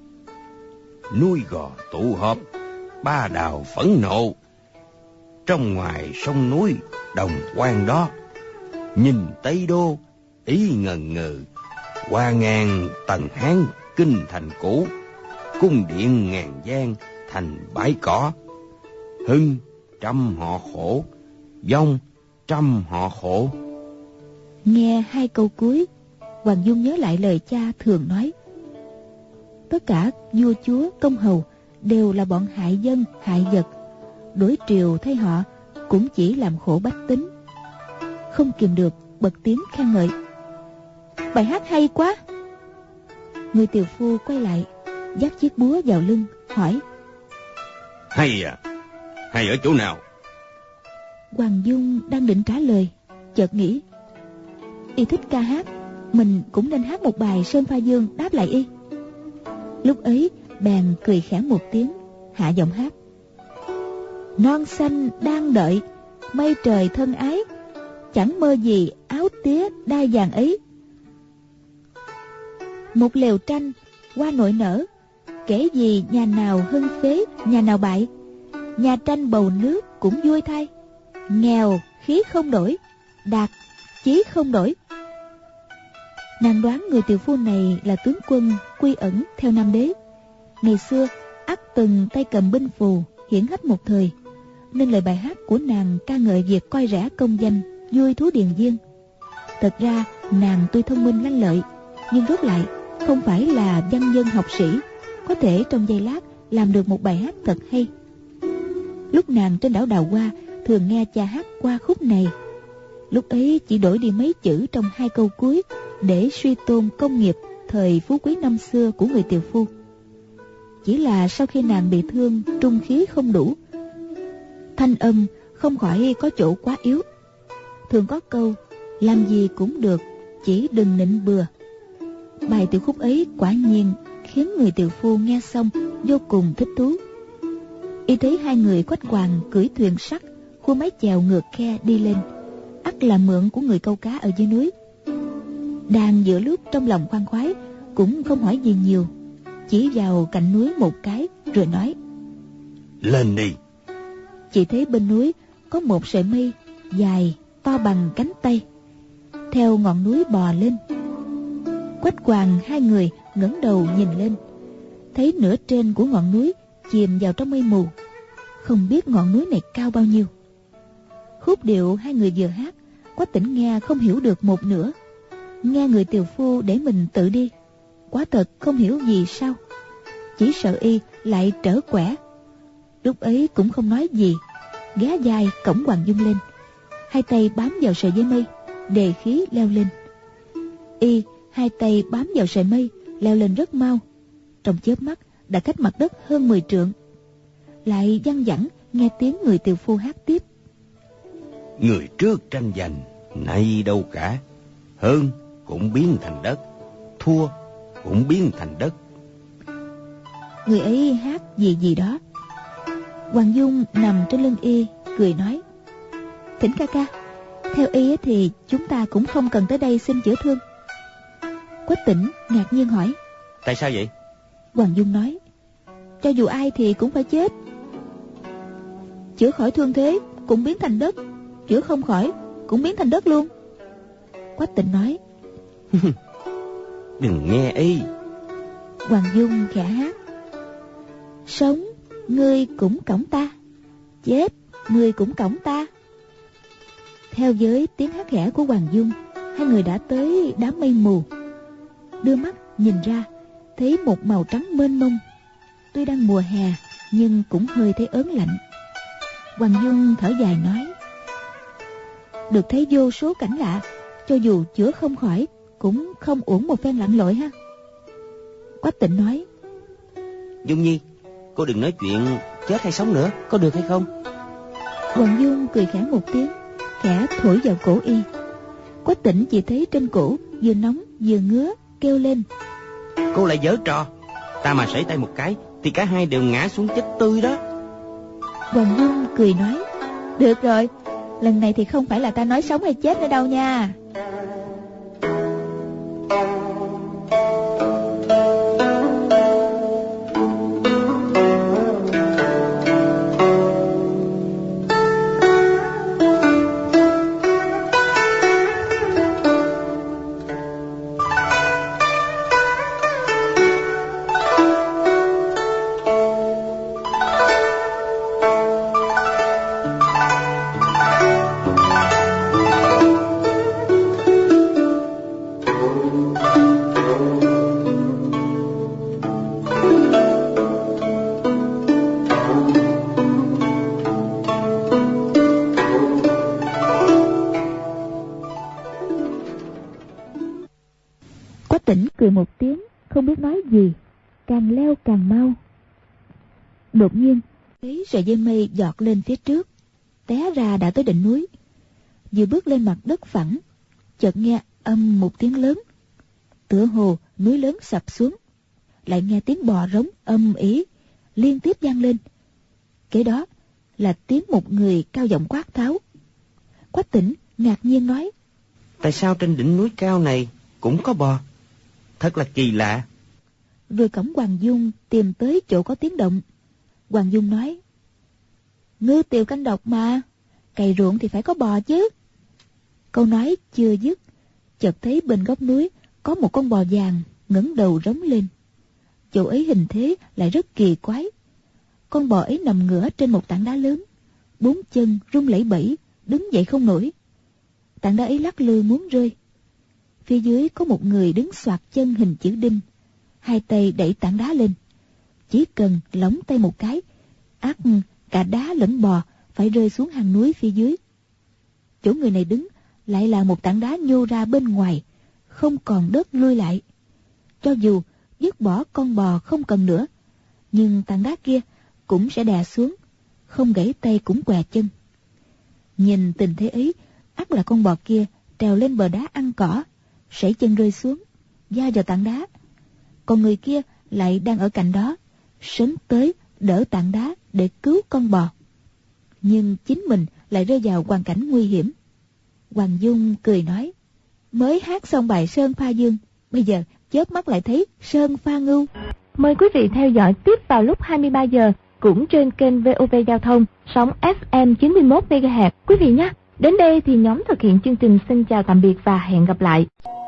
Núi gò tụ họp, ba đào phẫn nộ, trong ngoài sông núi đồng quan đó. Nhìn Tây Đô ý ngần ngừ, qua ngàn tầng Hán kinh thành cũ. Cung điện ngàn gian thành bãi cỏ. Hưng trăm họ khổ, vong trăm họ khổ. Nghe hai câu cuối, Hoàng Dung nhớ lại lời cha thường nói: tất cả vua chúa công hầu đều là bọn hại dân hại vật, đối triều thay họ cũng chỉ làm khổ bách tính. Không kìm được bật tiếng khen ngợi: bài hát hay quá. Người tiều phu quay lại, dắt chiếc búa vào lưng, hỏi: Hay à? Hay ở chỗ nào? Hoàng Dung đang định trả lời, chợt nghĩ y thích ca hát, mình cũng nên hát một bài Sơn Pha Dương đáp lại y. Lúc ấy bèn cười khẽ một tiếng, hạ giọng hát: non xanh đang đợi, mây trời thân ái, chẳng mơ gì áo tía đai vàng ấy. Một lều tranh hoa nội nở, kể gì nhà nào hưng phế nhà nào bại. Nhà tranh bầu nước cũng vui thay, nghèo khí không đổi, đạt chí không đổi. Nàng đoán người tiều phu này là tướng quân quy ẩn theo Nam đế. Ngày xưa ắt từng tay cầm binh phù hiển hách một thời, nên lời bài hát của nàng ca ngợi việc coi rẻ công danh, vui thú điền viên. Thật ra nàng tuy thông minh lanh lợi, nhưng rốt lại không phải là văn dân học sĩ, có thể trong giây lát làm được một bài hát thật hay. Lúc nàng trên đảo Đào Hoa thường nghe cha hát qua khúc này. Lúc ấy chỉ đổi đi mấy chữ trong 2 câu cuối để suy tôn công nghiệp thời phú quý năm xưa của người tiều phu. Chỉ là sau khi nàng bị thương trung khí không đủ, thanh âm không khỏi có chỗ quá yếu. Thường có câu làm gì cũng được, chỉ đừng nịnh bừa. Bài tiểu khúc ấy quả nhiên khiến người tiều phu nghe xong vô cùng thích thú. Y thấy 2 người Quách Hoàng cưỡi thuyền sắt, khua mái chèo ngược khe đi lên, ắt là mượn của người câu cá ở dưới núi. Đang giữa lúc trong lòng khoan khoái, cũng không hỏi gì nhiều, chỉ vào cạnh núi một cái rồi nói: Lên đi. Chỉ thấy bên núi có một sợi mây dài to bằng cánh tay, theo ngọn núi bò lên. Quách Hoàng 2 người ngẩng đầu nhìn lên, thấy nửa trên của ngọn núi chìm vào trong mây mù, không biết ngọn núi này cao bao nhiêu. Khúc điệu 2 người vừa hát, Quách Tỉnh nghe không hiểu được một nửa. Nghe người tiều phu để mình tự đi, quả thật không hiểu gì sao, chỉ sợ y lại trở quẻ. Lúc ấy cũng không nói gì, gá vai cõng Hoàng Dung lên, 2 tay bám vào sợi dây mây, đề khí leo lên. Y 2 tay bám vào sợi mây, leo lên rất mau, trong chớp mắt đã cách mặt đất hơn 10 trượng. Lại văng vẳng nghe tiếng người tiều phu hát tiếp: Người trước tranh giành, nay đâu cả. Hơn cũng biến thành đất, thua cũng biến thành đất. Người ấy hát gì gì đó. Hoàng Dung nằm trên lưng y, cười nói: Thỉnh ca ca, theo y thì chúng ta cũng không cần tới đây xin chữa thương. Quách Tỉnh ngạc nhiên hỏi: Tại sao vậy? Hoàng Dung nói: Cho dù ai thì cũng phải chết. Chữa khỏi thương thế cũng biến thành đất, chữa không khỏi cũng biến thành đất luôn. Quách Tỉnh nói: Đừng nghe y. Hoàng Dung khẽ hát: Sống ngươi cũng cõng ta, chết ngươi cũng cõng ta. Theo với tiếng hát khẽ của Hoàng Dung, 2 người đã tới đám mây mù. Đưa mắt nhìn ra, thấy một màu trắng mênh mông. Tuy đang mùa hè nhưng cũng hơi thấy ớn lạnh. Hoàng Dung thở dài nói: Được thấy vô số cảnh lạ, cho dù chữa không khỏi cũng không uổng một phen lặn lội ha. Quách Tỉnh nói: Dung Nhi, cô đừng nói chuyện chết hay sống nữa, có được hay không? Hoàng Dung cười khẽ một tiếng, khẽ thổi vào cổ y. Quách Tỉnh chỉ thấy trên cổ vừa nóng vừa ngứa, kêu lên: Cô lại giở trò. Ta mà sẩy tay một cái thì cả 2 đều ngã xuống chết tươi đó. Hoàng Dung cười nói: Được rồi, lần này thì không phải là ta nói sống hay chết nữa đâu nha. Tỉnh cười một tiếng, không biết nói gì, càng leo càng mau. Đột nhiên thấy sợi dây mây giọt lên phía trước, té ra đã tới đỉnh núi. Vừa bước lên mặt đất phẳng, chợt nghe âm một tiếng lớn, tựa hồ núi lớn sập xuống. Lại nghe tiếng bò rống âm ỉ liên tiếp vang lên. Kế đó là tiếng một người cao giọng quát tháo. Quách Tỉnh ngạc nhiên nói: Tại sao trên đỉnh núi cao này cũng có bò? Thật là kỳ lạ. Rồi cõng Hoàng Dung tìm tới chỗ có tiếng động. Hoàng Dung nói: Ngư tiều canh độc mà, cày ruộng thì phải có bò chứ. Câu nói chưa dứt, chợt thấy bên góc núi có một con bò vàng ngẩng đầu rống lên. Chỗ ấy hình thế lại rất kỳ quái. Con bò ấy nằm ngửa trên một tảng đá lớn, 4 chân run lẩy bẩy, đứng dậy không nổi. Tảng đá ấy lắc lư muốn rơi. Phía dưới có một người đứng xoạc chân hình chữ đinh, 2 tay đẩy tảng đá lên. Chỉ cần lỏng tay một cái, ắt cả đá lẫn bò phải rơi xuống hang núi phía dưới. Chỗ người này đứng lại là một tảng đá nhô ra bên ngoài, không còn đất lui lại. Cho dù dứt bỏ con bò không cần nữa, nhưng tảng đá kia cũng sẽ đè xuống, không gãy tay cũng què chân. Nhìn tình thế ấy, ắt là con bò kia trèo lên bờ đá ăn cỏ, sẩy chân rơi xuống, va vào tảng đá. Còn người kia lại đang ở cạnh đó, sấn tới đỡ tảng đá để cứu con bò. Nhưng chính mình lại rơi vào hoàn cảnh nguy hiểm. Hoàng Dung cười nói, mới hát xong bài Sơn Pha Dương, bây giờ chớp mắt lại thấy Sơn Pha Ngưu. Mời quý vị theo dõi tiếp vào lúc 23 giờ cũng trên kênh VOV Giao thông, sóng FM 91 MHz quý vị nhé. Đến đây thì nhóm thực hiện chương trình xin chào tạm biệt và hẹn gặp lại.